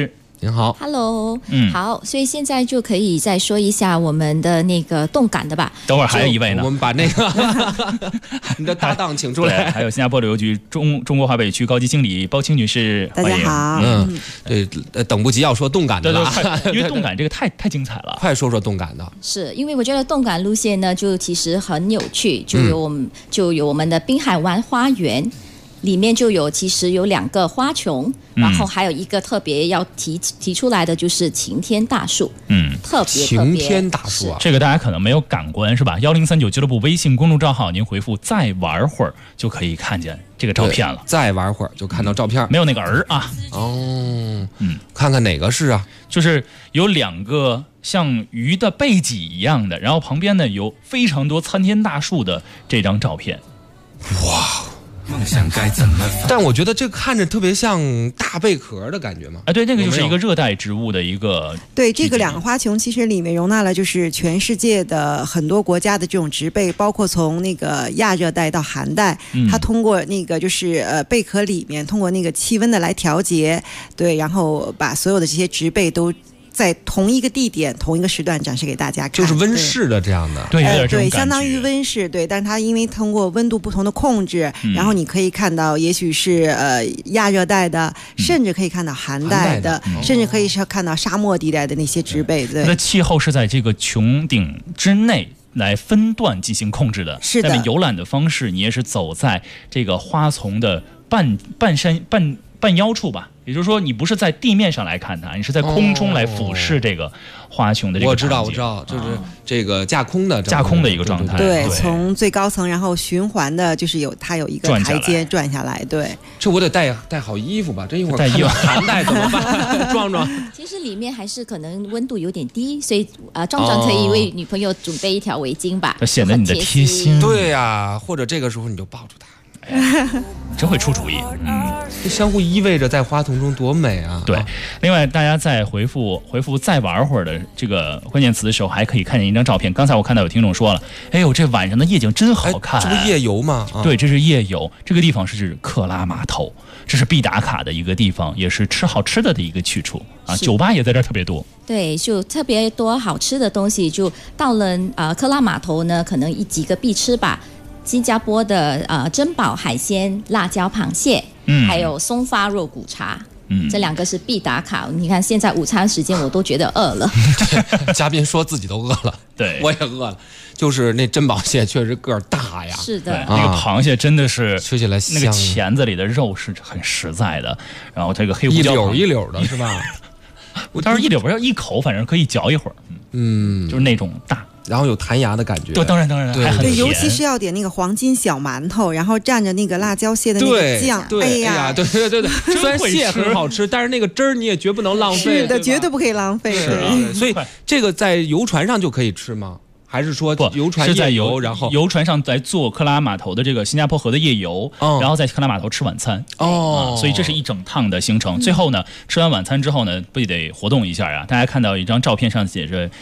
您好 ，Hello，好，所以现在就可以再说一下我们的那个动感的吧。 等会儿还有一位呢， 我们把那个你的搭档请出来， 还有新加坡旅游局中国华北区高级经理包青女士， 大家好。 对，等不及要说动感的了， 因为动感这个太精彩了， 快说说动感的。 是因为我觉得动感路线呢，就其实很有趣，就有我们的滨海湾花园。里面其实有2个花丛，然后还有一个特别要提出来的就是晴天大树，特别晴天大树啊， 这个大家可能没有感官是吧？1039俱乐部微信公众账号，您回复再玩会儿就可以看见这个照片了。 再玩会儿就看到照片， 没有那个儿啊。 看看哪个是啊？ 就是有2个像鱼的背脊一样的，然后旁边呢有非常多参天大树的这张照片。 哇！梦想该怎么？但我觉得这看着特别像大贝壳的感觉嘛。 对，那个就是一个热带植物的一个。 对，这个2个花丛其实里面容纳了就是全世界的很多国家的这种植被，包括从那个亚热带到寒带，它通过那个就是贝壳里面通过那个气温的来调节，对，然后把所有的这些植被都在同一个地点、同一个时段展示给大家看， 就是温室的这样的， 对，相当于温室，对，但是它因为通过温度不同的控制，然后你可以看到，也许是亚热带的，甚至可以看到寒带的，甚至可以是看到沙漠地带的那些植被。对， 它的气候是在这个穹顶之内来分段进行控制的。 是的， 那么游览的方式，你也是走在这个花丛的半腰处吧，也就是说你不是在地面上来看它，你是在空中来俯视这个花丛的这个场景。 我知道，就是这个架空的一个状态。 对，从最高层然后循环的，就是它有一个台阶转下来。对， 这我得带好衣服吧，这一会儿看到寒带怎么办？壮其实里面还是可能温度有点低，所以壮可以为女朋友准备一条围巾吧， 显得你的贴心。 对呀，或者这个时候你就抱住它。 真会出主意， 这相互依偎着在花丛中多美啊！ 对，另外大家在回复再玩会儿的这个关键词的时候，还可以看见一张照片。刚才我看到有听众说了，哎呦，这晚上的夜景真好看， 这不夜游吗？ 对，这是夜游。这个地方是克拉码头，这是必打卡的一个地方，也是吃好吃的一个去处啊。酒吧也在这儿特别多。 对，就特别多好吃的东西。就到了克拉码头呢，可能几个必吃吧。新加坡的珍宝海鲜辣椒螃蟹，还有松发肉骨茶，这2个是必打卡。你看现在午餐时间我都觉得饿了。 嘉宾说自己都饿了， 对， 我也饿了。就是那珍宝蟹确实个儿大呀， 是的， 那个螃蟹真的是吃起来那个钳子里的肉是很实在的，然后这个黑胡椒一绺的是吧？ 我当时一绺不是一口，反正可以嚼一会儿，就是那种大。 然后有弹牙的感觉， 对，当然， 对，尤其是要点那个黄金小馒头，然后蘸着那个辣椒蟹的那个酱， 哎呀，对，虽然蟹很好吃，但是那个汁儿你也绝不能浪费， 是的，绝对不可以浪费。 是，所以这个在游船上就可以吃吗？还是说游船是在然后游船上来做克拉码头的这个新加坡河的夜游，然后在克拉码头吃晚餐所以这是一整趟的行程。最后呢，吃完晚餐之后呢，不也得活动一下啊？大家看到一张照片上写着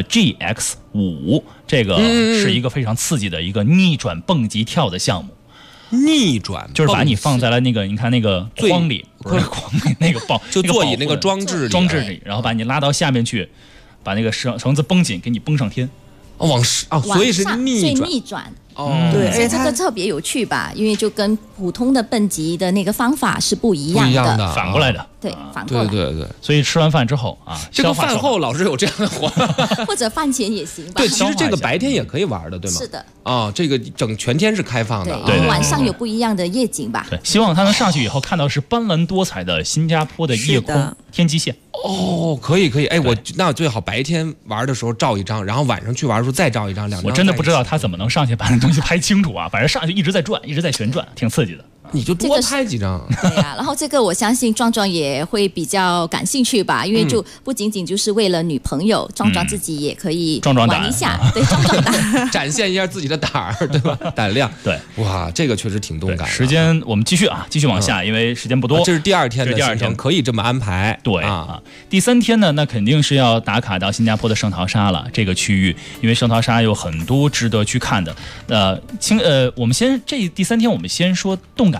GX5，这个是一个非常刺激的一个逆转蹦极跳的项目。 逆转就是把你放在了那个你看那个筐里，不是筐里那个就座椅那个装置里， 然后把你拉到下面去，把那个绳子绷紧，给你绷上天。 所以是逆转。 对， 所以这个特别有趣吧，因为就跟普通的蹦极的那个方法是不一样的， 反过来的。 对，反过来。 对。 所以吃完饭之后这个饭后老是有这样的活， 或者饭前也行吧。 对，其实这个白天也可以玩的，对吗？ 是的。 这个全天是开放的。 对，晚上有不一样的夜景吧。 对，希望他能上去以后看到是斑斓多彩的新加坡的夜空天际线。 可以。哎，那最好白天玩的时候照一张，然后晚上去玩的时候再照一张，2张。 我真的不知道他怎么能上去把那东西拍清楚啊！反正上去一直在转，一直在旋转，挺刺激的。 你就多拍几张。 对呀，然后这个我相信壮也会比较感兴趣吧，因为就不仅仅就是为了女朋友，壮自己也可以玩一下，对，壮胆， 展现一下自己的胆儿，对吧？胆量。 对， 哇，这个确实挺动感的。 时间我们继续往下，因为时间不多。 这是第2天的行程，可以这么安排。 对第3天呢，那肯定是要打卡到新加坡的圣淘沙了。这个区域，因为圣淘沙有很多值得去看的。我们第3天我们先说动感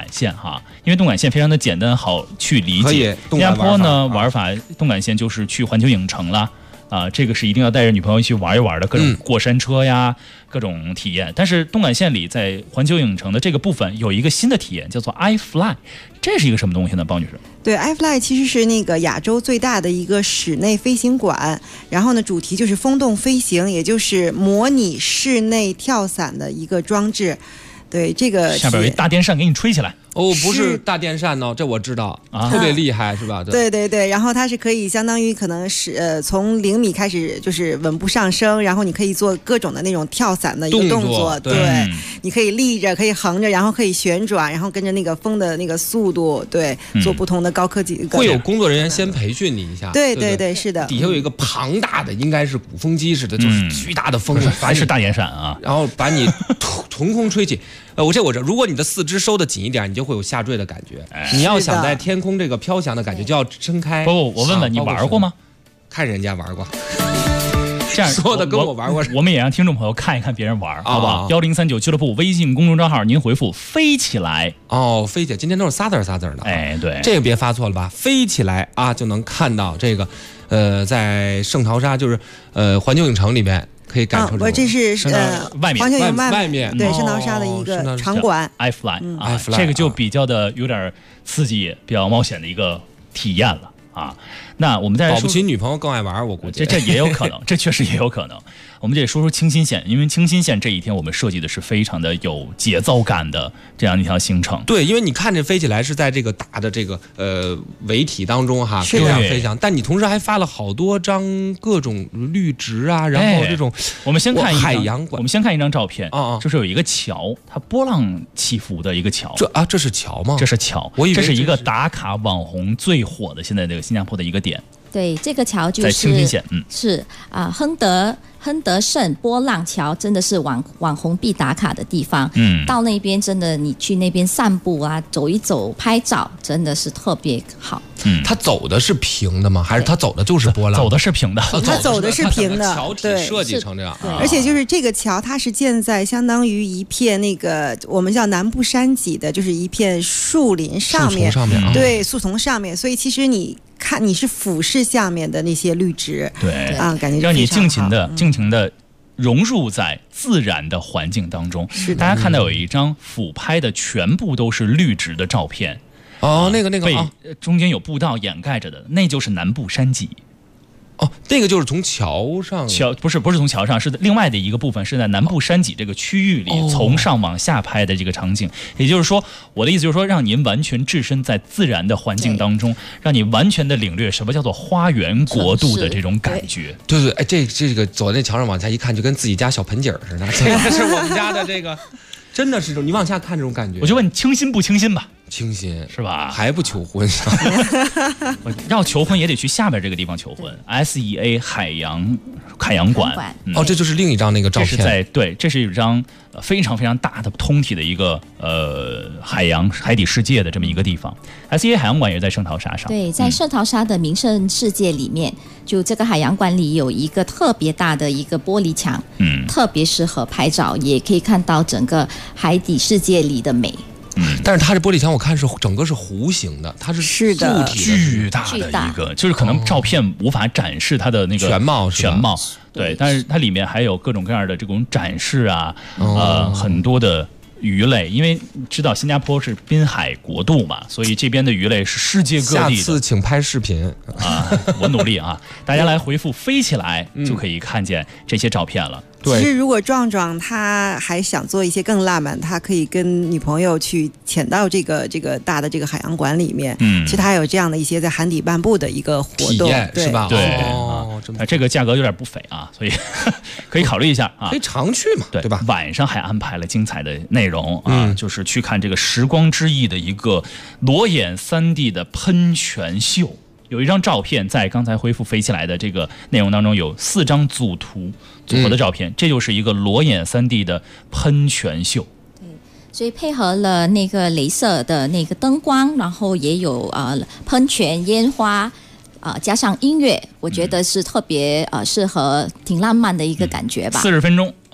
杆线哈，因为动感线非常的简单好去理解。新加坡呢玩法动感线就是去环球影城啦。这个是一定要带着女朋友去玩一玩的，各种过山车呀，各种体验。但是动感线里，在环球影城的这个部分有一个新的体验，叫做 iFly， 这是一个什么东西呢？包女士？ 对 iFly 其实是那个亚洲最大的一个室内飞行馆，然后呢，主题就是风洞飞行，也就是模拟室内跳伞的一个装置。对，这个下边有一大电扇给你吹起来。 哦，不是大电扇哦，这我知道，特别厉害是吧？ 对对对，然后它是可以相当于可能是从0米开始就是稳步上升，然后你可以做各种的那种跳伞的一个动作，对，你可以立着，可以横着，然后可以旋转，然后跟着那个风的那个速度，对，做不同的高科技。 会有工作人员先培训你一下。 对对对，是的。 底下有一个庞大的，应该是鼓风机似的，就是巨大的风， 还是大电扇啊， 然后把你腾空吹起。我这，如果你的四肢收得紧一点，你就会有下坠的感觉。你要想在天空这个飘翔的感觉，就要撑开。 不，我问问你玩过吗？ 看人家玩过。 这样说的跟我玩过， 我们也让听众朋友看一看别人玩，好不好？1039俱乐部微信公众账号，您回复"飞起来" 哦，飞起来，今天都是仨字的。 哎，对， 这个别发错了吧？飞起来啊，就能看到这个，在圣淘沙，就是环球影城里面。可以感受我这是外面环球影外面对圣淘沙的一个场馆 iFly 啊，这个就比较的有点刺激、比较冒险的一个体验了啊。那我们再保不齐女朋友更爱玩，我估计这也有可能，这确实也有可能。我们得说说清新线，因为清新线这一天我们设计的是非常的有节奏感的这样一条行程。 对，因为你看这飞起来是在这个大的这个围体当中哈，这样飞翔，但你同时还发了好多张各种绿植啊，然后这种我们先看海洋馆， 我们先看一张照片啊，就是有一个桥，它波浪起伏的一个桥。 这是桥吗？ 这是桥， 我以为这是一个打卡网红最火的现在这个新加坡的一个点。 对，这个桥就是在清新线， 是啊，亨德胜波浪桥真的是网红必打卡的地方。到那边真的你去那边散步啊，走一走，拍照，真的是特别好。 它走的是平的吗？还是它走的就是波浪？ 走的是平的， 它走的是平的， 桥体设计成这样。 而且就是这个桥，它是建在相当于一片那个我们叫南部山脊的，就是一片树林上面，对，树丛上面，所以其实你看你是俯视下面的那些绿植， 对啊，感觉让你尽情的融入在自然的环境当中。大家看到有一张俯拍的全部都是绿植的照片。 哦，那个被中间有步道掩盖着的，那就是南部山脊。 哦，那个就是从桥上， 不是从桥上，是另外的一个部分，是在南部山脊这个区域里从上往下拍的这个场景。也就是说，我的意思就是说，让您完全置身在自然的环境当中，让你完全的领略什么叫做花园国度的这种感觉。 对，哎，这个走在那桥上往下一看，就跟自己家小盆景似的。这个是我们家的这个。真的是你往下看这种感觉， 我就问你清新不清新吧？ 清新是吧？ 还不求婚？ 要求婚也得去下边这个地方求婚。SEA 海洋馆。 哦，这就是另一张那个照片。 这是一张非常非常大的通体的一个海底世界的这么一个地方。SEA 海洋馆也在圣淘沙上。 对，在圣淘沙的名胜世界里面，就这个海洋馆里有一个特别大的一个玻璃墙，特别适合拍照，也可以看到整个海底世界里的美。 但是它这玻璃墙我看是整个是弧形的，它是塑体巨大的一个，就是可能照片无法展示它的那个全貌。 对，但是它里面还有各种各样的这种展示啊，很多的鱼类，因为知道新加坡是滨海国度嘛，所以这边的鱼类是世界各地的。 下次请拍视频啊，我努力啊！大家来回复"飞起来"就可以看见这些照片了。 其实如果壮他还想做一些更浪漫，他可以跟女朋友去潜到这个大的这个海洋馆里面。其实他有这样的一些在海底漫步的一个活动， 是吧？ 对，这个价格有点不菲啊，所以可以考虑一下啊， 可以常去嘛，对吧？ 晚上还安排了精彩的内容啊，就是去看这个时光之翼的一个裸眼3D 的喷泉秀。有一张照片在刚才恢复飞起来的这个内容当中，有4张组合的照片，这就是一个裸眼3D 的喷泉秀。 对，所以配合了那个雷射的那个灯光，然后也有喷泉、烟花，加上音乐，我觉得是特别适合、挺浪漫的一个感觉吧。 40分钟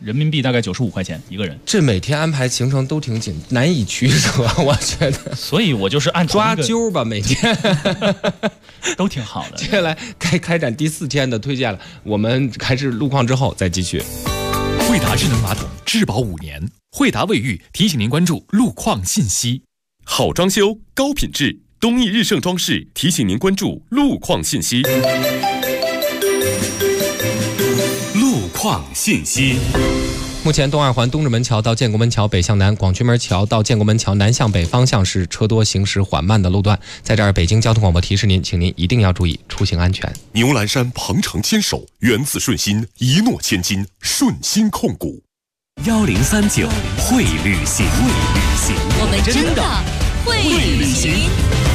人民币大概95块钱一个人。 这每天安排行程都挺紧，难以取舍，我觉得。 所以我就是按抓阄吧，每天都挺好的。 接下来该开展第4天的推荐了，我们开始路况之后再继续。 惠达智能马桶质保5年，惠达卫浴提醒您关注路况信息。 好装修，高品质，东义日盛装饰提醒您关注路况信息。 路况信息。 目前东二环东直门桥到建国门桥北向南，广渠门桥到建国门桥南向北方向是车多行驶缓慢的路段。在这儿，北京交通广播提示您，请您一定要注意出行安全。 牛栏山鹏程牵手，源自顺心，一诺千金，顺心控股。 1039会旅行， 我们真的会旅行。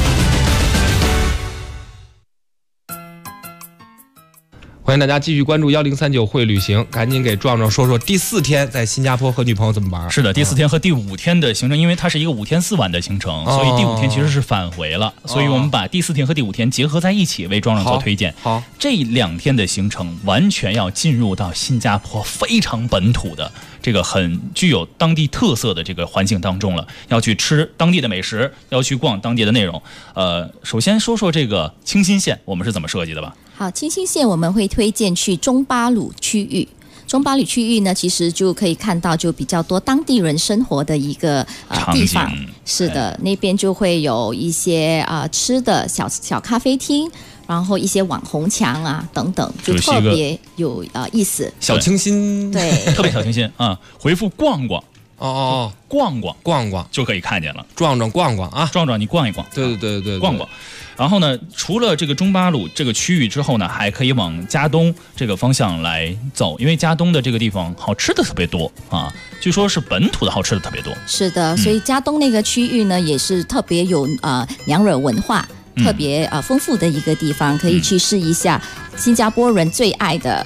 欢迎大家继续关注1039会旅行，赶紧给壮壮说说第4天在新加坡和女朋友怎么玩。 是的，第4天和第5天的行程，因为它是一个5天4晚的行程，所以第5天其实是返回了，所以我们把第4天和第5天结合在一起为壮壮做推荐。 好， 这2天的行程完全要进入到新加坡非常本土的这个很具有当地特色的这个环境当中了，要去吃当地的美食，要去逛当地的内容。首先说说这个清新线我们是怎么设计的吧。 好，清新线我们会推荐去中巴鲁区域。中巴鲁区域呢，其实就可以看到就比较多当地人生活的一个地方。是的，那边就会有一些吃的小咖啡厅，然后一些网红墙啊等等，就特别有意思。 小清新， 对， 特别小清新啊！回复逛逛。逛逛就可以看见了。 壮逛啊， 壮你逛一逛。 对， 逛逛。然后呢，除了这个中巴鲁这个区域之后呢，还可以往加东这个方向来走，因为加东的这个地方好吃的特别多啊，据说是本土的好吃的特别多。 是的，所以加东那个区域呢，也是特别有娘惹文化。特别丰富的一个地方，可以去试一下新加坡人最爱的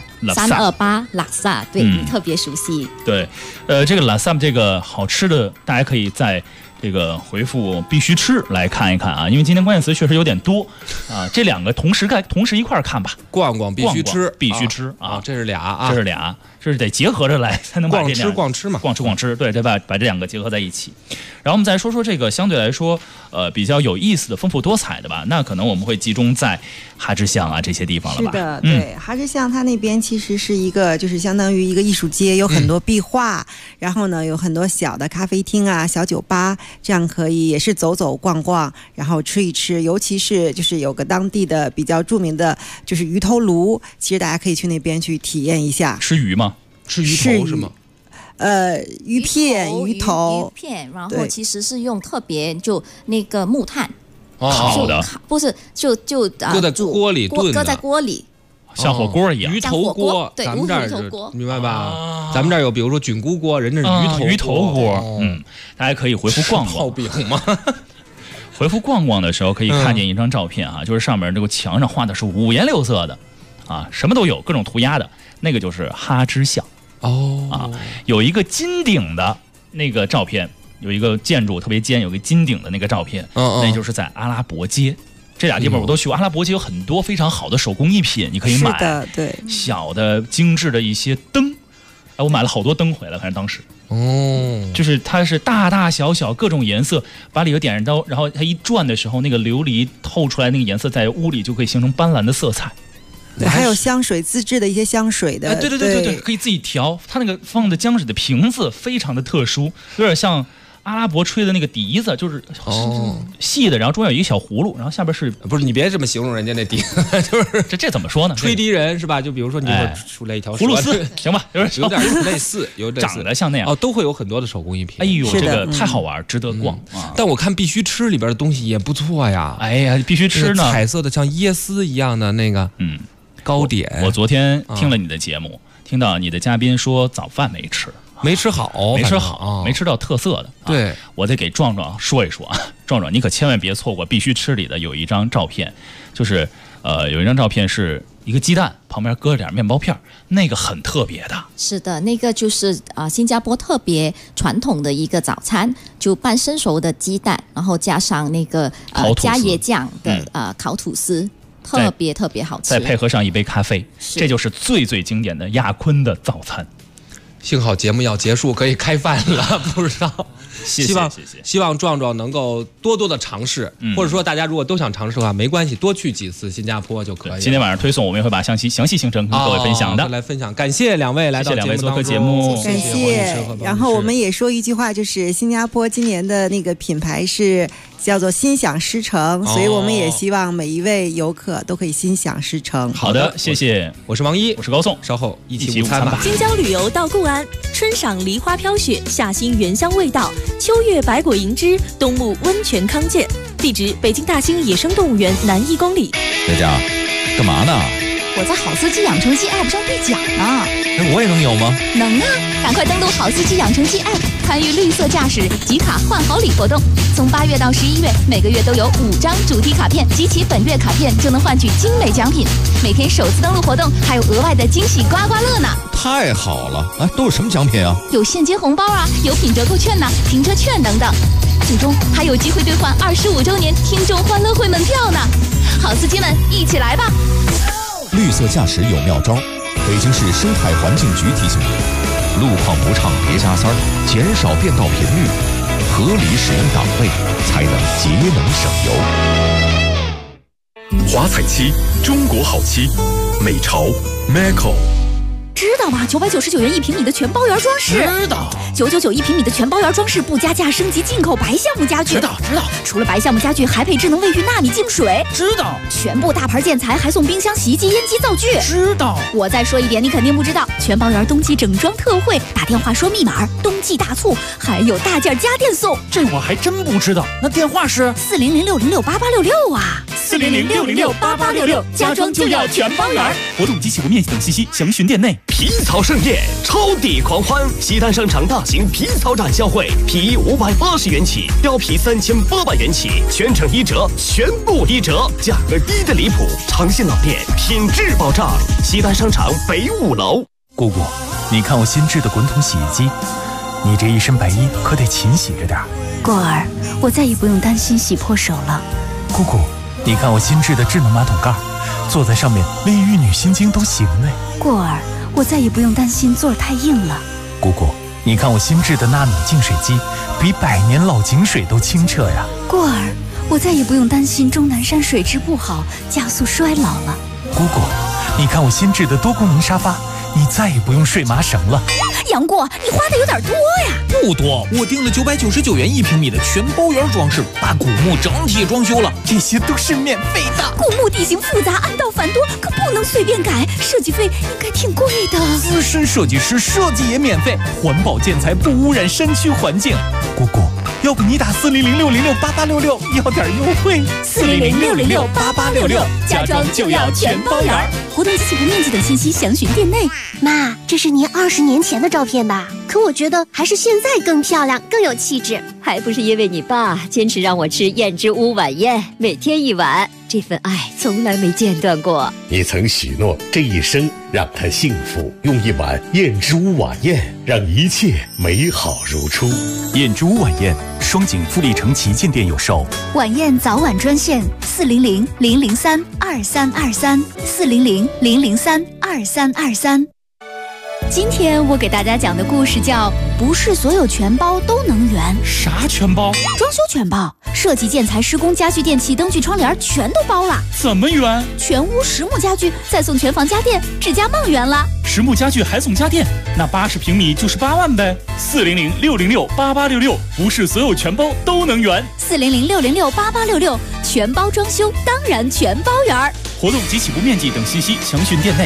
328拉萨，对，你特别熟悉。 对，这个拉萨这个好吃的，大家可以在这个回复必须吃来看一看啊，因为今天关键词确实有点多啊，这2个同时一块看吧。 逛必须吃， 必须吃啊， 这是俩， 这是得结合着来才能把这逛吃嘛， 逛吃，对，把这2个结合在一起。然后我们再说说这个相对来说比较有意思的、丰富多彩的吧，那可能我们会集中在哈芝巷啊这些地方了吧。 是的，对，哈芝巷它那边其实是一个就是相当于一个艺术街，有很多壁画，然后呢有很多小的咖啡厅啊、小酒吧，这样可以也是走逛，然后吃一吃，尤其是就是有个当地的比较著名的就是鱼头炉，其实大家可以去那边去体验一下。 吃鱼吗？ 吃鱼头是吗？ 鱼片、鱼头， 然后其实是用特别就那个木炭烤的， 不是就搁在锅里炖的， 搁在锅里。 像火锅一样， 鱼头锅， 对， 咱们这儿明白吧？咱们这儿有，比如说菌菇锅，人家是鱼头锅。大家可以回复逛逛。 泡饼吗？ 回复逛逛的时候可以看见一张照片啊，就是上面这个墙上画的是5颜6色的啊，什么都有，各种涂鸦的，那个就是哈芝巷。有一个金顶的那个照片，有一个建筑特别尖，有个金顶的那个照片，那就是在阿拉伯街。这俩地方我都去过，阿拉伯街有很多非常好的手工艺品，你可以买。 是的，对， 小的精致的一些灯，我买了好多灯回来，反正当时。就是它是大大小小各种颜色，把里头点上灯，然后它一转的时候，那个琉璃透出来那个颜色在屋里就可以形成斑斓的色彩。 对，还有香水自制的一些香水的， 对，可以自己调。它那个放的香水的瓶子非常的特殊，有点像阿拉伯吹的那个笛子，就是细的，然后中间有一个小葫芦，然后下边是不是？你别这么形容人家那笛子，就是这怎么说呢？ 吹笛人是吧？就比如说你出来一条葫芦丝，行吧？ 有点类似， 长得像那样都会有很多的手工艺品。 哎呦，这个太好玩，值得逛。 但我看必须吃里边的东西也不错呀。 哎呀，必须吃呢， 彩色的像椰丝一样的那个，糕点。 我昨天听了你的节目，听到你的嘉宾说早饭没吃好，没吃到特色的。 对， 我得给壮壮说一说啊，壮壮你可千万别错过必须吃里的有一张照片，就是有一张照片是一个鸡蛋旁边搁着点面包片，那个很特别的。 是的，那个就是新加坡特别传统的一个早餐，就半生熟的鸡蛋，然后加上那个加椰酱的烤吐司。特别特别好吃， 再配合上一杯咖啡，这就是最最经典的亚坤的早餐。 幸好节目要结束，可以开饭了，不知道。希望壮壮能够多多的尝试，或者说大家如果都想尝试的话，没关系，多去几次新加坡就可以了。 今天晚上推送我们也会把详细行程跟各位分享的， 来分享。感谢两位来到节目当中， 做客节目， 感谢。然后我们也说一句话，就是新加坡今年的那个品牌是叫做心想事成，所以我们也希望每一位游客都可以心想事成。 好的，谢谢。 我是王一， 我是高颂， 稍后一起午餐吧。 京郊旅游到固安，春赏梨花飘雪，夏欣原香味道，秋月百果银枝，冬沐温泉康健。地址：北京大兴野生动物园南1公里。 佳佳，干嘛呢？ 我在好司机养成记 App 上兑奖呢。 我也能有吗？ 能啊！赶快登录好司机养成记 App， 参与绿色驾驶集卡换好礼活动。从8月到11月，每个月都有5张主题卡片，集齐本月卡片就能换取精美奖品。每天首次登录活动还有额外的惊喜刮刮乐呢！ 太好了！哎，都有什么奖品啊？ 有现金红包啊，有品折扣券呐、停车券等等。最终还有机会兑换25周年听众欢乐会门票呢！好司机们，一起来吧！ 绿色驾驶有妙招，北京市生态环境局提醒您：路况不畅别加塞儿，减少变道频率，合理使用档位，才能节能省油。 华彩漆，中国好漆，美潮 Maco。 知道吗？999元1平米的全包圆装饰。 知道。 9991平米的全包圆装饰不加价升级进口白橡木家具。 知道。 除了白橡木家具，还配智能卫浴纳米净水。 知道。 全部大牌建材还送冰箱、洗衣机、烟机、灶具。 知道。 我再说一遍，你肯定不知道，全包圆冬季整装特惠，打电话说密码，冬季大促，还有大件家电送。 这我还真不知道。那电话是 400-606-8866啊。 400-606-8866，家装就要全包圆。 活动及起步面积等信息详询店内。 皮草盛宴，超抵狂欢！西单商场大型皮草展销会，皮衣580元起，貂皮3800元起，全程1折，全部1折，价格低得离谱，长线老店，品质保障。西单商场北5楼。 姑姑，你看我新制的滚筒洗衣机，你这一身白衣可得勤洗着点。 过儿，我再也不用担心洗破手了。 姑姑，你看我新制的智能马桶盖，坐在上面连玉女心经都行嘞。 过儿，我再也不用担心座儿太硬了。 姑姑，你看我新制的纳米净水机，比100年老井水都清澈呀。 过儿，我再也不用担心终南山水质不好，加速衰老了。 姑姑，你看我新制的多功能沙发，你再也不用睡麻绳了。 杨过，你花的有点多呀。 不多，我订了999元1平米的全包圆装饰，把古墓整体装修了，这些都是免费的。 古墓地形复杂，暗道繁多，可不能随便改，设计费应该挺贵的。 资深设计师设计也免费，环保建材不污染山区环境。姑姑，要不你打400-606-8866要点优惠。 400-606-8866，家装就要全包圆。 活动及起步面积等信息详询店内。 妈，这是您20年前的照片吧？可我觉得还是现在更漂亮，更有气质。 还不是因为你爸坚持让我吃燕之屋晚宴，每天1碗，这份爱从来没间断过。 你曾许诺这一生让他幸福，用1碗燕之屋晚宴让一切美好如初。 燕之屋晚宴，双井富力城旗舰店有售。 晚宴早晚专线400-003-2323 400-003-2323。今天我给大家讲的故事叫不是所有全包都能圆。 啥全包？ 装修全包，设计、建材、施工、家具、电器、灯具、窗帘全都包了。 怎么圆？ 全屋实木家具，再送全房家电，指甲梦圆了。 实木家具还送家电，那80平米就是8万呗。400-606-8866，不是所有全包都能圆。 400-606-8866，全包装修当然全包圆。 活动及起步面积等信息详询店内。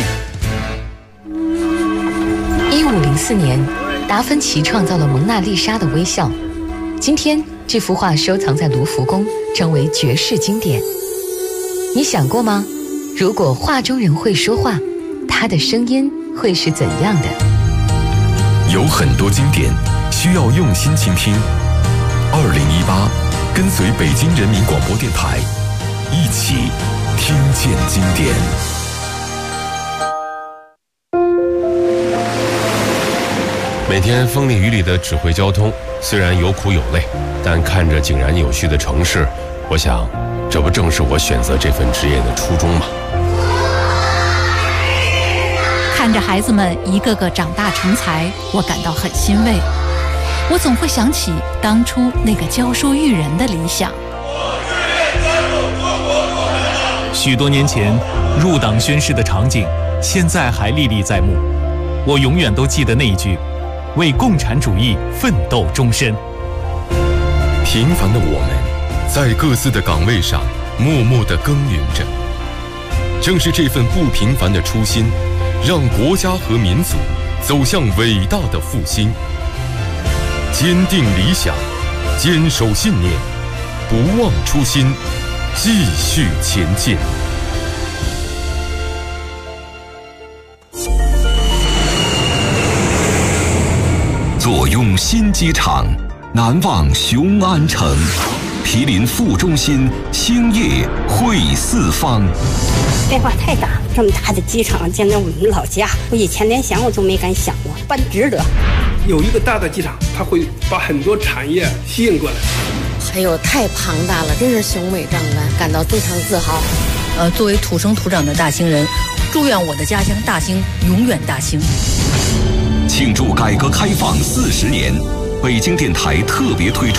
1504年，达芬奇创造了蒙娜丽莎的微笑。今天，这幅画收藏在卢浮宫，成为绝世经典。你想过吗？如果画中人会说话，他的声音会是怎样的？ 有很多经典需要用心倾听。2018，跟随北京人民广播电台，一起听见经典。每天风里雨里的指挥交通，虽然有苦有累，但看着井然有序的城市，我想，这不正是我选择这份职业的初衷吗？ 开看着孩子们一个个长大成才，我感到很欣慰。我总会想起当初那个教书育人的理想。 许多年前入党宣誓的场景，现在还历历在目。我永远都记得那一句：为共产主义奋斗终身。 平凡的我们，在各自的岗位上默默地耕耘着。正是这份不平凡的初心，让国家和民族走向伟大的复兴。坚定理想，坚守信念，不忘初心，继续前进。 坐拥新机场，难忘雄安城。毗邻副中心，兴业汇四方。 变化太大，这么大的机场建在我们老家，我以前连想我都没敢想过，办值得。 有一个大的机场，它会把很多产业吸引过来。 哎呦，太庞大了，真是雄伟壮观，感到非常自豪。 作为土生土长的大兴人，祝愿我的家乡大兴永远大兴。 庆祝改革开放40年，北京电台特别推出